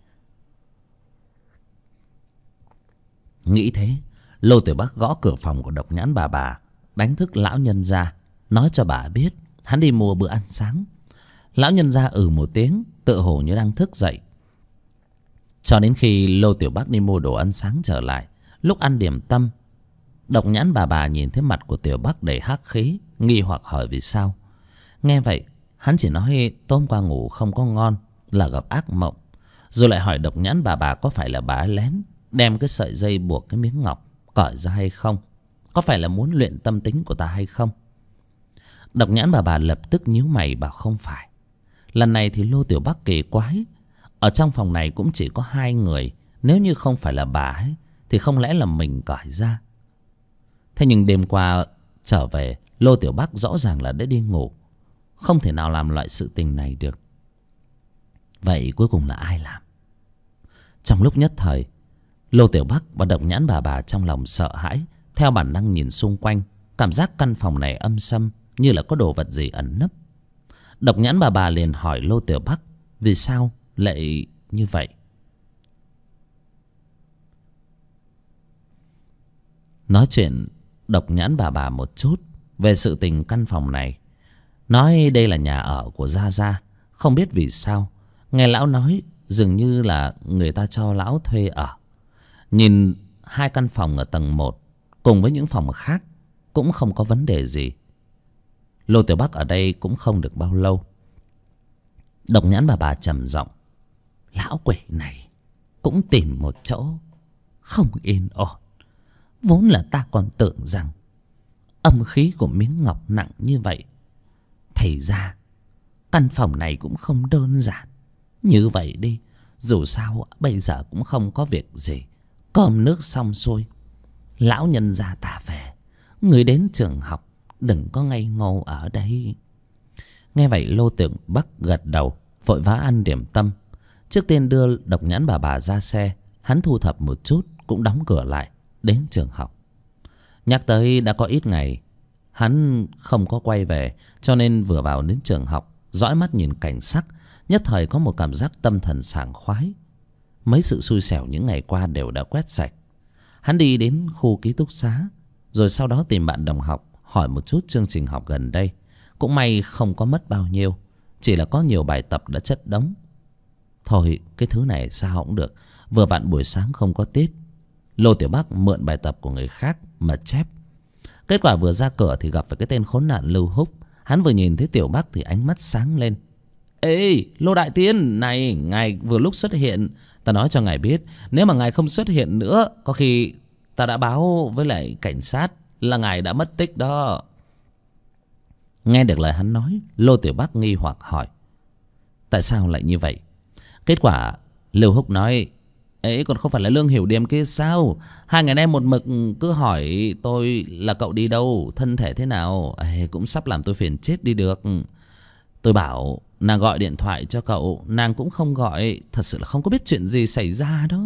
Nghĩ thế, Lô Tiểu Bắc gõ cửa phòng của Độc Nhãn bà, đánh thức lão nhân gia, nói cho bà biết hắn đi mua bữa ăn sáng. Lão nhân gia một tiếng, tựa hồ như đang thức dậy. Cho đến khi Lô Tiểu Bắc đi mua đồ ăn sáng trở lại, lúc ăn điểm tâm, Độc Nhãn bà nhìn thấy mặt của Tiểu Bắc đầy hắc khí, nghi hoặc hỏi vì sao. Nghe vậy, hắn chỉ nói tối qua ngủ không có ngon, là gặp ác mộng. Rồi lại hỏi Độc Nhãn bà có phải là bà ấy lén đem cái sợi dây buộc cái miếng ngọc cởi ra hay không, có phải là muốn luyện tâm tính của ta hay không. Độc Nhãn bà lập tức nhíu mày bảo không phải. Lần này thì Lô Tiểu Bắc kỳ quái, ở trong phòng này cũng chỉ có 2 người, nếu như không phải là bà ấy thì không lẽ là mình cởi ra. Thế nhưng đêm qua trở về, Lô Tiểu Bắc rõ ràng là đã đi ngủ, không thể nào làm loại sự tình này được. Vậy cuối cùng là ai làm? Trong lúc nhất thời, Lô Tiểu Bắc và Độc Nhãn bà trong lòng sợ hãi, theo bản năng nhìn xung quanh, cảm giác căn phòng này âm sâm, như là có đồ vật gì ẩn nấp. Độc Nhãn bà liền hỏi Lô Tiểu Bắc vì sao lại như vậy. Nói chuyện Độc Nhãn bà một chút về sự tình căn phòng này, nói đây là nhà ở của Gia Gia. Không biết vì sao nghe lão nói dường như là người ta cho lão thuê ở. Nhìn 2 căn phòng ở tầng 1 cùng với những phòng khác cũng không có vấn đề gì. Lô Tiểu Bắc ở đây cũng không được bao lâu. Độc Nhãn bà trầm giọng: lão quỷ này cũng tìm một chỗ không yên ổn. Vốn là ta còn tưởng rằng âm khí của miếng ngọc nặng như vậy, thì ra căn phòng này cũng không đơn giản. Như vậy đi, dù sao bây giờ cũng không có việc gì, cơm nước xong xuôi, lão nhân gia ta về, người đến trường học đừng có ngây ngô ở đây. Nghe vậy Lô Tiểu Bắc gật đầu, vội vã ăn điểm tâm. Trước tiên đưa Độc Nhãn bà ra xe, hắn thu thập một chút cũng đóng cửa lại, đến trường học. Nhắc tới đã có ít ngày hắn không có quay về, cho nên vừa vào đến trường học, dõi mắt nhìn cảnh sắc, nhất thời có một cảm giác tâm thần sảng khoái. Mấy sự xui xẻo những ngày qua đều đã quét sạch. Hắn đi đến khu ký túc xá, rồi sau đó tìm bạn đồng học hỏi một chút chương trình học gần đây. Cũng may không có mất bao nhiêu, chỉ là có nhiều bài tập đã chất đống. Thôi cái thứ này sao cũng được, vừa vặn buổi sáng không có tiết. Lô Tiểu Bắc mượn bài tập của người khác mà chép. Kết quả vừa ra cửa thì gặp phải cái tên khốn nạn Lưu Húc. Hắn vừa nhìn thấy Tiểu Bắc thì ánh mắt sáng lên. Ê Lô Đại Tiên, này ngài vừa lúc xuất hiện, ta nói cho ngài biết, nếu mà ngài không xuất hiện nữa, có khi ta đã báo với lại cảnh sát là ngài đã mất tích đó. Nghe được lời hắn nói, Lô Tiểu Bắc nghi hoặc hỏi: tại sao lại như vậy? Kết quả Lưu Húc nói: ấy còn không phải là Lương Hiểu Điềm kia sao? 2 ngày nay một mực cứ hỏi tôi là cậu đi đâu, thân thể thế nào. Cũng sắp làm tôi phiền chết đi được. Tôi bảo nàng gọi điện thoại cho cậu, nàng cũng không gọi. Thật sự là không có biết chuyện gì xảy ra đó.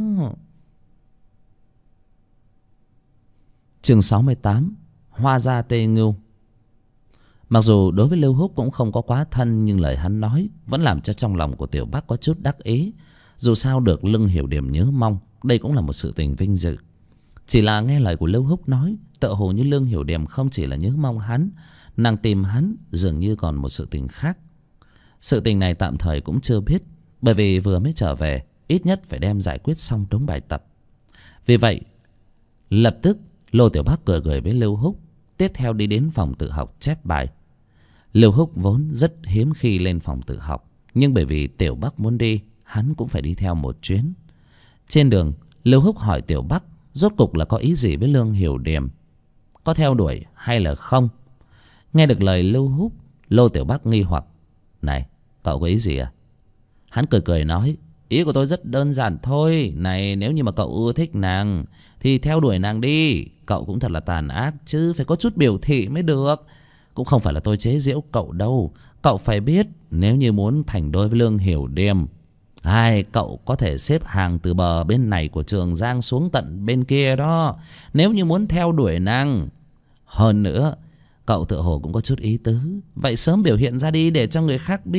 Chương 68: Hoa Gia Tê Ngưu. Mặc dù đối với Lưu Húc cũng không có quá thân, nhưng lời hắn nói vẫn làm cho trong lòng của Tiểu Bắc có chút đắc ý. Dù sao được Lương Hiểu Điềm nhớ mong, đây cũng là một sự tình vinh dự. Chỉ là nghe lời của Lưu Húc nói, tựa hồ như Lương Hiểu Điềm không chỉ là nhớ mong hắn, nàng tìm hắn dường như còn một sự tình khác. Sự tình này tạm thời cũng chưa biết, bởi vì vừa mới trở về, ít nhất phải đem giải quyết xong đống bài tập. Vì vậy lập tức Lô Tiểu Bắc cười cười với Lưu Húc, tiếp theo đi đến phòng tự học chép bài. Lưu Húc vốn rất hiếm khi lên phòng tự học, nhưng bởi vì Tiểu Bắc muốn đi, hắn cũng phải đi theo một chuyến. Trên đường Lưu Húc hỏi Tiểu Bắc rốt cục là có ý gì với Lương Hiểu Điềm, có theo đuổi hay là không. Nghe được lời Lưu Húc, Lô Tiểu Bắc nghi hoặc: này cậu có ý gì à? Hắn cười cười nói: ý của tôi rất đơn giản thôi. Này, nếu như mà cậu ưa thích nàng thì theo đuổi nàng đi. Cậu cũng thật là tàn ác chứ, phải có chút biểu thị mới được. Cũng không phải là tôi chế giễu cậu đâu. Cậu phải biết, nếu như muốn thành đôi với Lương Hiểu Điềm, cậu có thể xếp hàng từ bờ bên này của Trường Giang xuống tận bên kia đó, nếu như muốn theo đuổi nàng. Hơn nữa, cậu tựa hồ cũng có chút ý tứ, vậy sớm biểu hiện ra đi để cho người khác biết,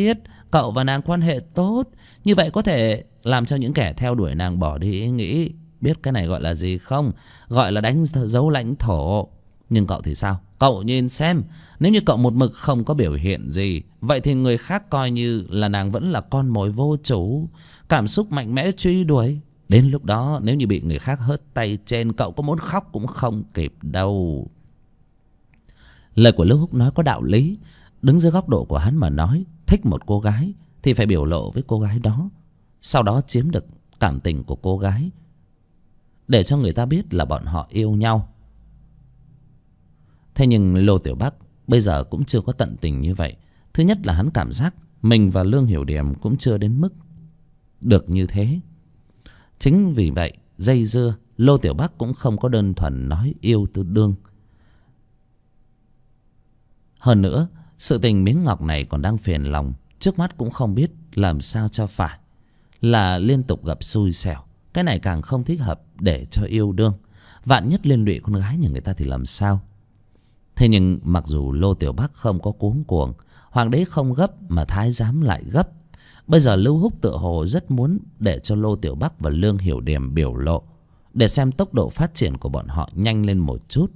cậu và nàng quan hệ tốt, như vậy có thể làm cho những kẻ theo đuổi nàng bỏ đi ý nghĩ. Biết cái này gọi là gì không? Gọi là đánh dấu lãnh thổ. Nhưng cậu thì sao? Cậu nhìn xem, nếu như cậu một mực không có biểu hiện gì, vậy thì người khác coi như là nàng vẫn là con mồi vô chủ, cảm xúc mạnh mẽ truy đuổi. Đến lúc đó nếu như bị người khác hớt tay trên, cậu có muốn khóc cũng không kịp đâu. Lời của Lưu Húc nói có đạo lý. Đứng dưới góc độ của hắn mà nói, thích một cô gái thì phải biểu lộ với cô gái đó, sau đó chiếm được cảm tình của cô gái, để cho người ta biết là bọn họ yêu nhau. Thế nhưng Lô Tiểu Bắc bây giờ cũng chưa có tận tình như vậy. Thứ nhất là hắn cảm giác mình và Lương Hiểu Điểm cũng chưa đến mức được như thế. Chính vì vậy dây dưa, Lô Tiểu Bắc cũng không có đơn thuần nói yêu từ đương. Hơn nữa, sự tình miếng ngọc này còn đang phiền lòng, trước mắt cũng không biết làm sao cho phải, là liên tục gặp xui xẻo. Cái này càng không thích hợp để cho yêu đương, vạn nhất liên lụy con gái nhà người ta thì làm sao. Thế nhưng mặc dù Lô Tiểu Bắc không có cuống cuồng, hoàng đế không gấp mà thái giám lại gấp. Bây giờ Lưu Húc tựa hồ rất muốn để cho Lô Tiểu Bắc và Lương Hiểu Điểm biểu lộ, để xem tốc độ phát triển của bọn họ nhanh lên một chút.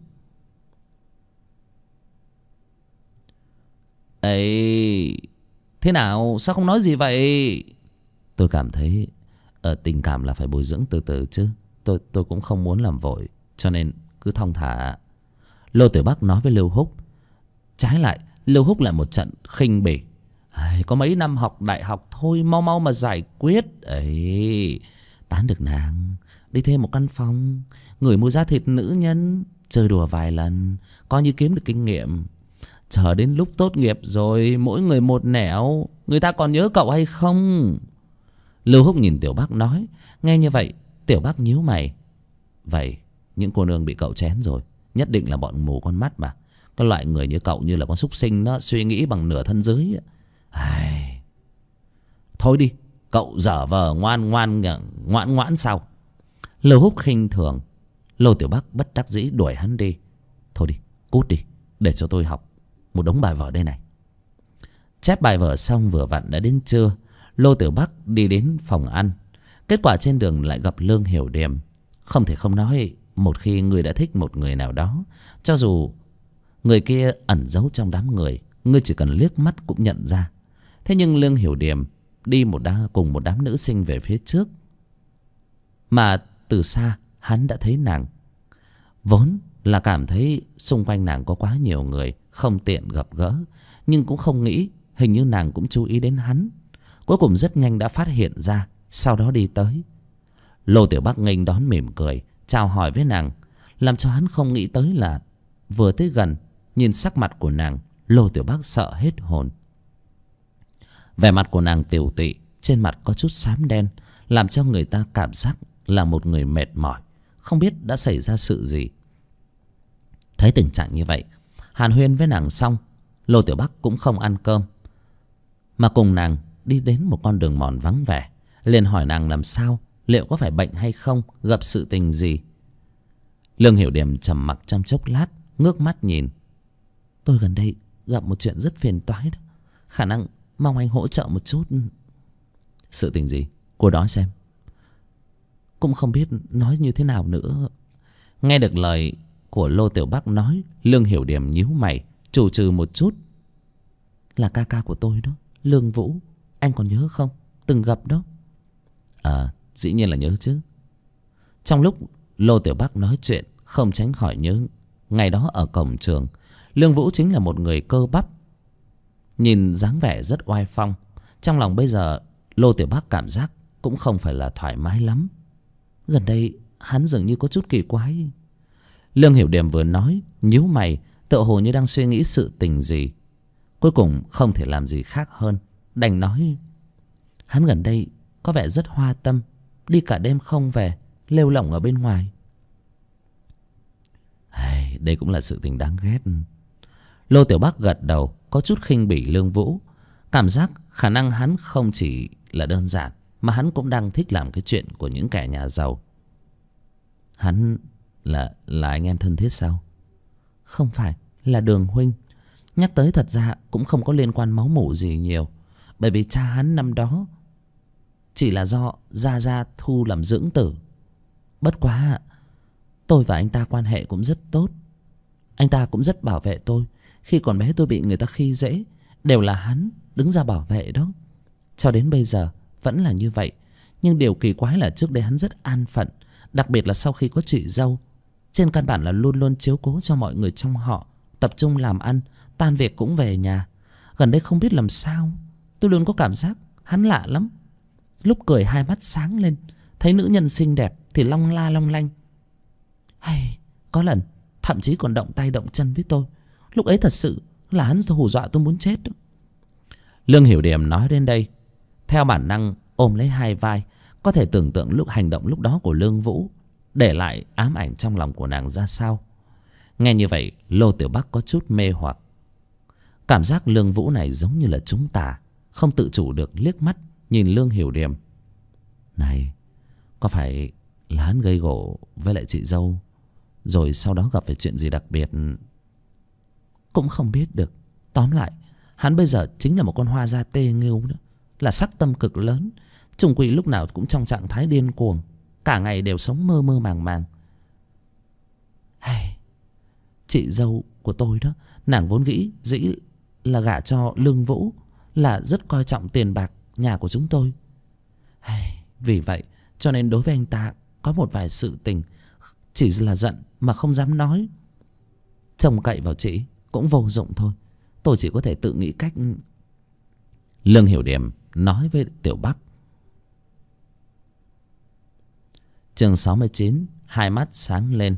Ấy, thế nào, sao không nói gì vậy? Tôi cảm thấy tình cảm là phải bồi dưỡng từ từ chứ. Tôi cũng không muốn làm vội, cho nên cứ thong thả. Lô Tiểu Bắc nói với Lưu Húc. Trái lại, Lưu Húc lại một trận khinh bỉ. Có mấy năm học đại học thôi, mau mau mà giải quyết. Ấy, tán được nàng, đi thuê một căn phòng, ngửi mùi da thịt nữ nhân, chơi đùa vài lần, coi như kiếm được kinh nghiệm. Chờ đến lúc tốt nghiệp rồi, mỗi người một nẻo, người ta còn nhớ cậu hay không? Lưu Húc nhìn Tiểu Bắc nói. Nghe như vậy, Tiểu Bắc nhíu mày. Vậy những cô nương bị cậu chén rồi, nhất định là bọn mù con mắt mà. Cái loại người như cậu như là con súc sinh, nó suy nghĩ bằng nửa thân dưới. Thôi đi, cậu dở vờ ngoan ngoãn sao? Lưu Húc khinh thường. Lô Tiểu Bắc bất đắc dĩ đuổi hắn đi. Thôi đi, cút đi, để cho tôi học một đống bài vở đây này. Chép bài vở xong vừa vặn đã đến trưa. Lô Tiểu Bắc đi đến phòng ăn. Kết quả trên đường lại gặp Lương Hiểu Điểm. Không thể không nói, một khi người đã thích một người nào đó, cho dù người kia ẩn giấu trong đám người, ngươi chỉ cần liếc mắt cũng nhận ra. Thế nhưng Lương Hiểu Điểm đi cùng một đám nữ sinh về phía trước, mà từ xa hắn đã thấy nàng. Vốn là cảm thấy xung quanh nàng có quá nhiều người, không tiện gặp gỡ, nhưng cũng không nghĩ hình như nàng cũng chú ý đến hắn. Cuối cùng rất nhanh đã phát hiện ra, sau đó đi tới. Lô Tiểu Bắc nghênh đón mỉm cười, chào hỏi với nàng, làm cho hắn không nghĩ tới là vừa tới gần, nhìn sắc mặt của nàng, Lô Tiểu Bắc sợ hết hồn. Vẻ mặt của nàng tiều tụy, trên mặt có chút xám đen, làm cho người ta cảm giác là một người mệt mỏi, không biết đã xảy ra sự gì. Thấy tình trạng như vậy, hàn huyên với nàng xong, Lô Tiểu Bắc cũng không ăn cơm, mà cùng nàng đi đến một con đường mòn vắng vẻ, liền hỏi nàng làm sao, liệu có phải bệnh hay không, gặp sự tình gì. Lương Hiểu Điểm trầm mặc trong chốc lát, ngước mắt nhìn. Tôi gần đây gặp một chuyện rất phiền toái đó, khả năng mong anh hỗ trợ một chút. Sự tình gì? Cô nói xem. Cũng không biết nói như thế nào nữa. Nghe được lời của Lô Tiểu Bắc nói, Lương Hiểu Điểm nhíu mày, chù chừ một chút. Là ca ca của tôi đó, Lương Vũ, anh còn nhớ không? Từng gặp đó. Dĩ nhiên là nhớ chứ. Trong lúc Lô Tiểu Bắc nói chuyện, không tránh khỏi nhớ ngày đó ở cổng trường, Lương Vũ chính là một người cơ bắp, nhìn dáng vẻ rất oai phong. Trong lòng bây giờ Lô Tiểu Bắc cảm giác cũng không phải là thoải mái lắm. Gần đây hắn dường như có chút kỳ quái. Lương Hiểu Điểm vừa nói, nhíu mày, tựa hồ như đang suy nghĩ sự tình gì. Cuối cùng không thể làm gì khác hơn, đành nói. Hắn gần đây có vẻ rất hoa tâm, đi cả đêm không về, lêu lỏng ở bên ngoài. Đây cũng là sự tình đáng ghét. Lô Tiểu Bắc gật đầu, có chút khinh bỉ Lương Vũ. Cảm giác khả năng hắn không chỉ là đơn giản, mà hắn cũng đang thích làm cái chuyện của những kẻ nhà giàu. Hắn là anh em thân thiết sao? Không phải, là Đường huynh. Nhắc tới thật ra cũng không có liên quan máu mủ gì nhiều. Bởi vì cha hắn năm đó chỉ là do Gia Gia thu làm dưỡng tử. Bất quá tôi và anh ta quan hệ cũng rất tốt. Anh ta cũng rất bảo vệ tôi. Khi còn bé tôi bị người ta khi dễ, đều là hắn đứng ra bảo vệ đó. Cho đến bây giờ vẫn là như vậy. Nhưng điều kỳ quái là trước đây hắn rất an phận. Đặc biệt là sau khi có chị dâu, trên căn bản là luôn luôn chiếu cố cho mọi người trong họ, tập trung làm ăn, tan việc cũng về nhà. Gần đây không biết làm sao, tôi luôn có cảm giác hắn lạ lắm. Lúc cười hai mắt sáng lên, thấy nữ nhân xinh đẹp thì long la long lanh. Hay có lần thậm chí còn động tay động chân với tôi. Lúc ấy thật sự là hắn hù dọa tôi muốn chết. Lương Hiểu Điểm nói đến đây, theo bản năng ôm lấy hai vai. Có thể tưởng tượng lúc hành động lúc đó của Lương Vũ để lại ám ảnh trong lòng của nàng ra sao. Nghe như vậy, Lô Tiểu Bắc có chút mê hoặc. Cảm giác Lương Vũ này giống như là chúng ta, không tự chủ được liếc mắt nhìn Lương Hiểu Điểm. Này, có phải là hắn gây gổ với lại chị dâu, rồi sau đó gặp phải chuyện gì đặc biệt? Cũng không biết được. Tóm lại, hắn bây giờ chính là một con hoa da tê nghêu đó, là sắc tâm cực lớn. Trùng quỷ lúc nào cũng trong trạng thái điên cuồng, cả ngày đều sống mơ mơ màng màng. Hay, chị dâu của tôi đó, nàng vốn nghĩ dĩ là gả cho Lương Vũ, là rất coi trọng tiền bạc nhà của chúng tôi. Hay, vì vậy cho nên đối với anh ta có một vài sự tình chỉ là giận mà không dám nói. Trông cậy vào chị cũng vô dụng thôi. Tôi chỉ có thể tự nghĩ cách. Lương Hiểu Điểm nói với Tiểu Bắc. Chương 69, hai mắt sáng lên.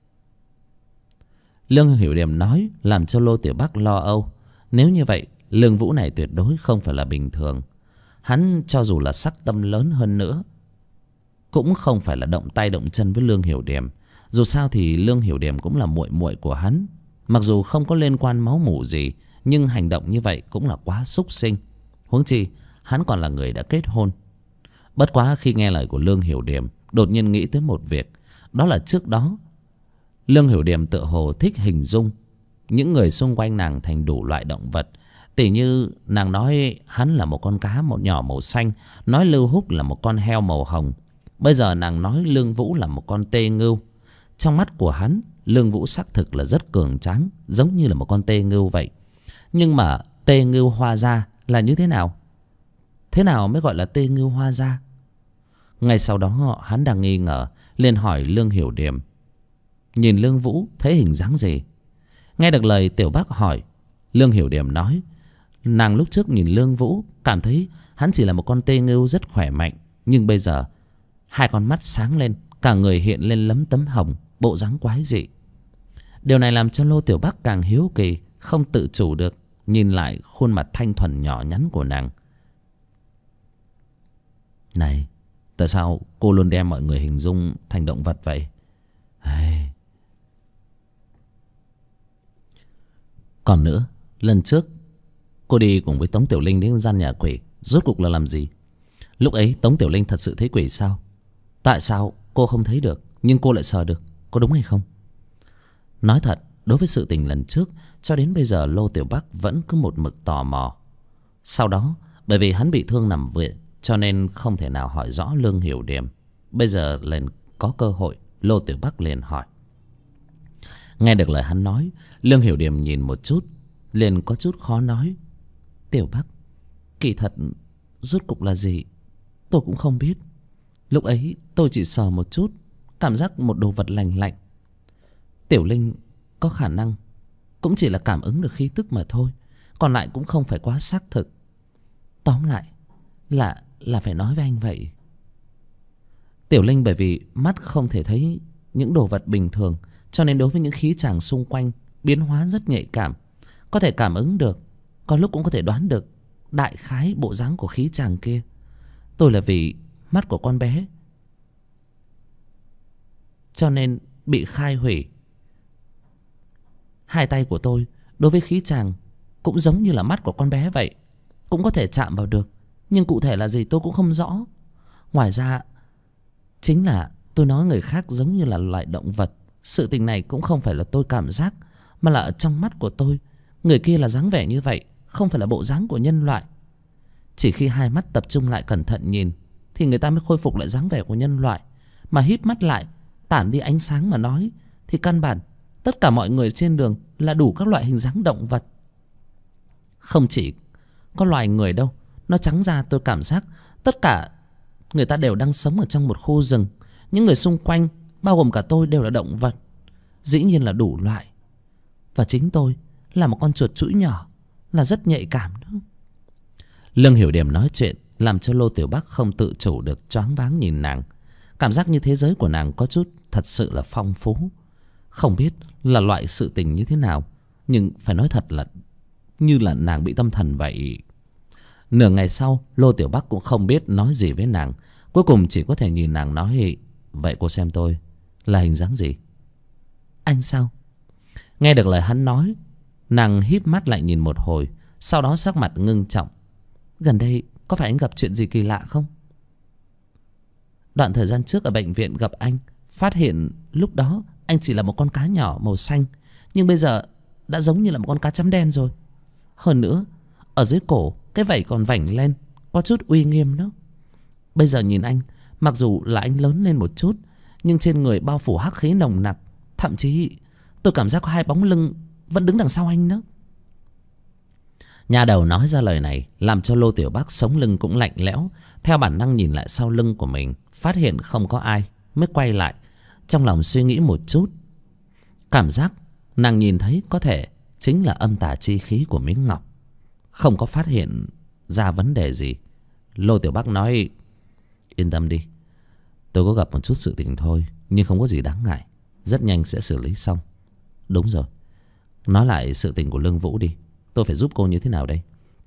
Lương Hiểu Điểm nói làm cho Lô Tiểu Bắc lo âu. Nếu như vậy, Lương Vũ này tuyệt đối không phải là bình thường. Hắn cho dù là sắc tâm lớn hơn nữa, cũng không phải là động tay động chân với Lương Hiểu Điểm. Dù sao thì Lương Hiểu Điểm cũng là muội muội của hắn. Mặc dù không có liên quan máu mủ gì, nhưng hành động như vậy cũng là quá xúc sinh. Huống chi hắn còn là người đã kết hôn. Bất quá khi nghe lời của Lương Hiểu Điểm, đột nhiên nghĩ tới một việc. Đó là trước đó Lương Hiểu Điểm tựa hồ thích hình dung những người xung quanh nàng thành đủ loại động vật. Tỉ như nàng nói hắn là một con cá một nhỏ màu xanh, nói Lưu Húc là một con heo màu hồng. Bây giờ nàng nói Lương Vũ là một con tê ngưu. Trong mắt của hắn, Lương Vũ xác thực là rất cường tráng, giống như là một con tê ngưu vậy. Nhưng mà tê ngưu hoa da là như thế nào? Thế nào mới gọi là tê ngưu hoa da? Ngay sau đó hắn đang nghi ngờ, liền hỏi Lương Hiểu Điểm nhìn Lương Vũ thấy hình dáng gì. Nghe được lời Tiểu Bắc hỏi, Lương Hiểu Điểm nói nàng lúc trước nhìn Lương Vũ cảm thấy hắn chỉ là một con tê ngưu rất khỏe mạnh. Nhưng bây giờ hai con mắt sáng lên, cả người hiện lên lấm tấm hồng, bộ dáng quái dị. Điều này làm cho Lô Tiểu Bắc càng hiếu kỳ, không tự chủ được nhìn lại khuôn mặt thanh thuần nhỏ nhắn của nàng. Này, tại sao cô luôn đem mọi người hình dung thành động vật vậy? Ai... Còn nữa, lần trước cô đi cùng với Tống Tiểu Linh đến gian nhà quỷ, rốt cuộc là làm gì? Lúc ấy Tống Tiểu Linh thật sự thấy quỷ sao? Tại sao cô không thấy được nhưng cô lại sờ được, có đúng hay không? Nói thật, đối với sự tình lần trước, cho đến bây giờ Lô Tiểu Bắc vẫn cứ một mực tò mò. Sau đó, bởi vì hắn bị thương nằm viện, cho nên không thể nào hỏi rõ Lương Hiểu Điểm. Bây giờ liền có cơ hội, Lô Tiểu Bắc liền hỏi. Nghe được lời hắn nói, Lương Hiểu Điểm nhìn một chút, liền có chút khó nói. Tiểu Bắc, kỳ thật rốt cục là gì tôi cũng không biết. Lúc ấy tôi chỉ sờ một chút, cảm giác một đồ vật lành lạnh. Tiểu Linh có khả năng cũng chỉ là cảm ứng được khí tức mà thôi, còn lại cũng không phải quá xác thực. Tóm lại là phải nói với anh vậy. Tiểu Linh bởi vì mắt không thể thấy những đồ vật bình thường, cho nên đối với những khí tràng xung quanh biến hóa rất nhạy cảm, có thể cảm ứng được, có lúc cũng có thể đoán được đại khái bộ dáng của khí tràng kia. Tôi là vì mắt của con bé cho nên bị khai hủy. Hai tay của tôi đối với khí tràng cũng giống như là mắt của con bé vậy, cũng có thể chạm vào được, nhưng cụ thể là gì tôi cũng không rõ. Ngoài ra chính là tôi nói người khác giống như là loại động vật. Sự tình này cũng không phải là tôi cảm giác, mà là ở trong mắt của tôi, người kia là dáng vẻ như vậy, không phải là bộ dáng của nhân loại. Chỉ khi hai mắt tập trung lại cẩn thận nhìn thì người ta mới khôi phục lại dáng vẻ của nhân loại. Mà híp mắt lại, tản đi ánh sáng mà nói thì căn bản tất cả mọi người trên đường là đủ các loại hình dáng động vật. Không chỉ có loài người đâu, nó trắng ra tôi cảm giác tất cả người ta đều đang sống ở trong một khu rừng. Những người xung quanh, bao gồm cả tôi, đều là động vật. Dĩ nhiên là đủ loại. Và chính tôi là một con chuột chũi nhỏ, là rất nhạy cảm đó. Lương Hiểu Điểm nói chuyện làm cho Lô Tiểu Bắc không tự chủ được choáng váng nhìn nàng. Cảm giác như thế giới của nàng có chút thật sự là phong phú. Không biết là loại sự tình như thế nào, nhưng phải nói thật là như là nàng bị tâm thần vậy. Nửa ngày sau, Lô Tiểu Bắc cũng không biết nói gì với nàng. Cuối cùng chỉ có thể nhìn nàng nói: vậy cô xem tôi là hình dáng gì? Anh sao? Nghe được lời hắn nói, nàng híp mắt lại nhìn một hồi, sau đó sắc mặt ngưng trọng. Gần đây có phải anh gặp chuyện gì kỳ lạ không? Đoạn thời gian trước ở bệnh viện gặp anh, phát hiện lúc đó anh chỉ là một con cá nhỏ màu xanh, nhưng bây giờ đã giống như là một con cá chấm đen rồi. Hơn nữa, ở dưới cổ cái vảy còn vảnh lên, có chút uy nghiêm đó. Bây giờ nhìn anh, mặc dù là anh lớn lên một chút, nhưng trên người bao phủ hắc khí nồng nặc. Thậm chí tôi cảm giác có hai bóng lưng vẫn đứng đằng sau anh đó. Nhà đầu nói ra lời này làm cho Lô Tiểu Bắc sống lưng cũng lạnh lẽo. Theo bản năng nhìn lại sau lưng của mình, phát hiện không có ai, mới quay lại. Trong lòng suy nghĩ một chút, cảm giác nàng nhìn thấy có thể chính là âm tà chi khí của miếng ngọc. Không có phát hiện ra vấn đề gì. Lô Tiểu Bắc nói: yên tâm đi, tôi có gặp một chút sự tình thôi, nhưng không có gì đáng ngại, rất nhanh sẽ xử lý xong. Đúng rồi, nói lại sự tình của Lương Vũ đi. Tôi phải giúp cô như thế nào đây?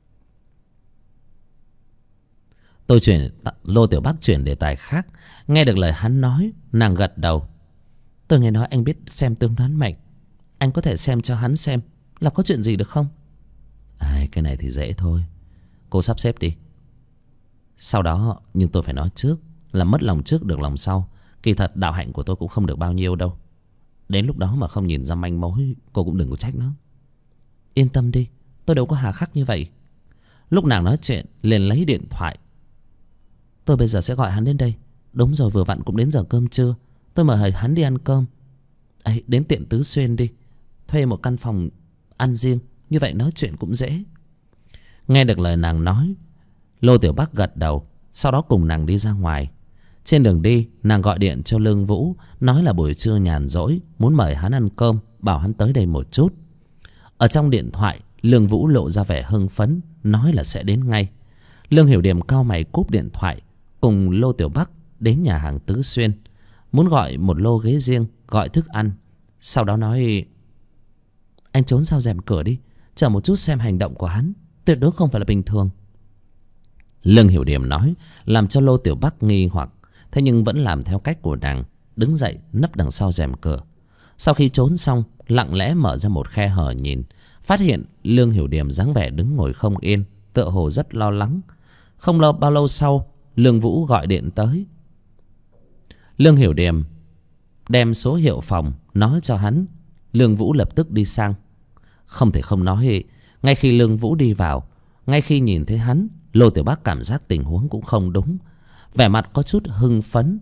Lô Tiểu Bắc chuyển đề tài khác. Nghe được lời hắn nói, nàng gật đầu. Tôi nghe nói anh biết xem tương đoán mệnh, anh có thể xem cho hắn xem là có chuyện gì được không? Cái này thì dễ thôi, cô sắp xếp đi. Sau đó, nhưng tôi phải nói trước là mất lòng trước được lòng sau. Kỳ thật đạo hạnh của tôi cũng không được bao nhiêu đâu. Đến lúc đó mà không nhìn ra manh mối, cô cũng đừng có trách nó. Yên tâm đi, tôi đâu có hà khắc như vậy. Lúc nàng nói chuyện liền lấy điện thoại. Tôi bây giờ sẽ gọi hắn đến đây. Đúng rồi, vừa vặn cũng đến giờ cơm trưa. Tôi mời hắn đi ăn cơm. Đến tiệm Tứ Xuyên đi, thuê một căn phòng ăn riêng, như vậy nói chuyện cũng dễ. Nghe được lời nàng nói, Lô Tiểu Bắc gật đầu, sau đó cùng nàng đi ra ngoài. Trên đường đi, nàng gọi điện cho Lương Vũ, nói là buổi trưa nhàn rỗi, muốn mời hắn ăn cơm, bảo hắn tới đây một chút. Ở trong điện thoại, Lương Vũ lộ ra vẻ hưng phấn, nói là sẽ đến ngay. Lương Hiểu Điểm cau mày cúp điện thoại, cùng Lô Tiểu Bắc đến nhà hàng Tứ Xuyên, muốn gọi một lô ghế riêng, gọi thức ăn. Sau đó nói: anh trốn sau rèm cửa đi, chờ một chút xem hành động của hắn, tuyệt đối không phải là bình thường. Lương Hiểu Điểm nói làm cho Lô Tiểu Bắc nghi hoặc, thế nhưng vẫn làm theo cách của nàng, đứng dậy nấp đằng sau rèm cửa. Sau khi trốn xong, lặng lẽ mở ra một khe hở nhìn, phát hiện Lương Hiểu Điểm dáng vẻ đứng ngồi không yên, tựa hồ rất lo lắng. Không bao lâu sau, Lương Vũ gọi điện tới. Lương Hiểu Điểm đem số hiệu phòng nói cho hắn. Lương Vũ lập tức đi sang. Không thể không nói, ngay khi Lương Vũ đi vào, ngay khi nhìn thấy hắn, Lô Tiểu Bắc cảm giác tình huống cũng không đúng, vẻ mặt có chút hưng phấn.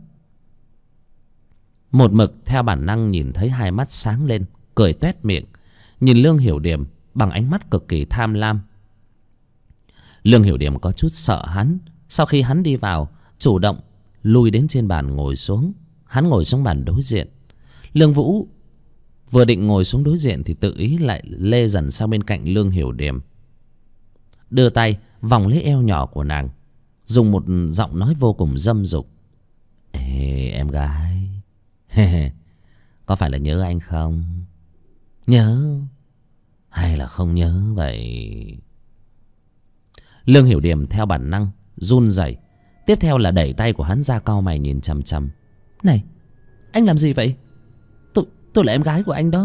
Một mực theo bản năng nhìn thấy hai mắt sáng lên, cười toét miệng, nhìn Lương Hiểu Điểm bằng ánh mắt cực kỳ tham lam. Lương Hiểu Điểm có chút sợ hắn. Sau khi hắn đi vào, chủ động lui đến trên bàn ngồi xuống. Hắn ngồi xuống bàn đối diện. Lương Vũ vừa định ngồi xuống đối diện thì tự ý lại lê dần sang bên cạnh Lương Hiểu Điểm, đưa tay vòng lấy eo nhỏ của nàng, dùng một giọng nói vô cùng dâm dục: em gái, có phải là nhớ anh không? Nhớ hay là không nhớ vậy? Lương Hiểu Điểm theo bản năng run rẩy, tiếp theo là đẩy tay của hắn ra, cau mày nhìn chằm chằm. Này, anh làm gì vậy? Tôi là em gái của anh đó.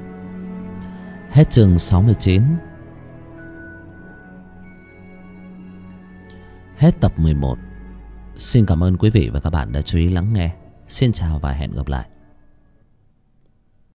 Hết chương 69. Hết tập 11. Xin cảm ơn quý vị và các bạn đã chú ý lắng nghe. Xin chào và hẹn gặp lại.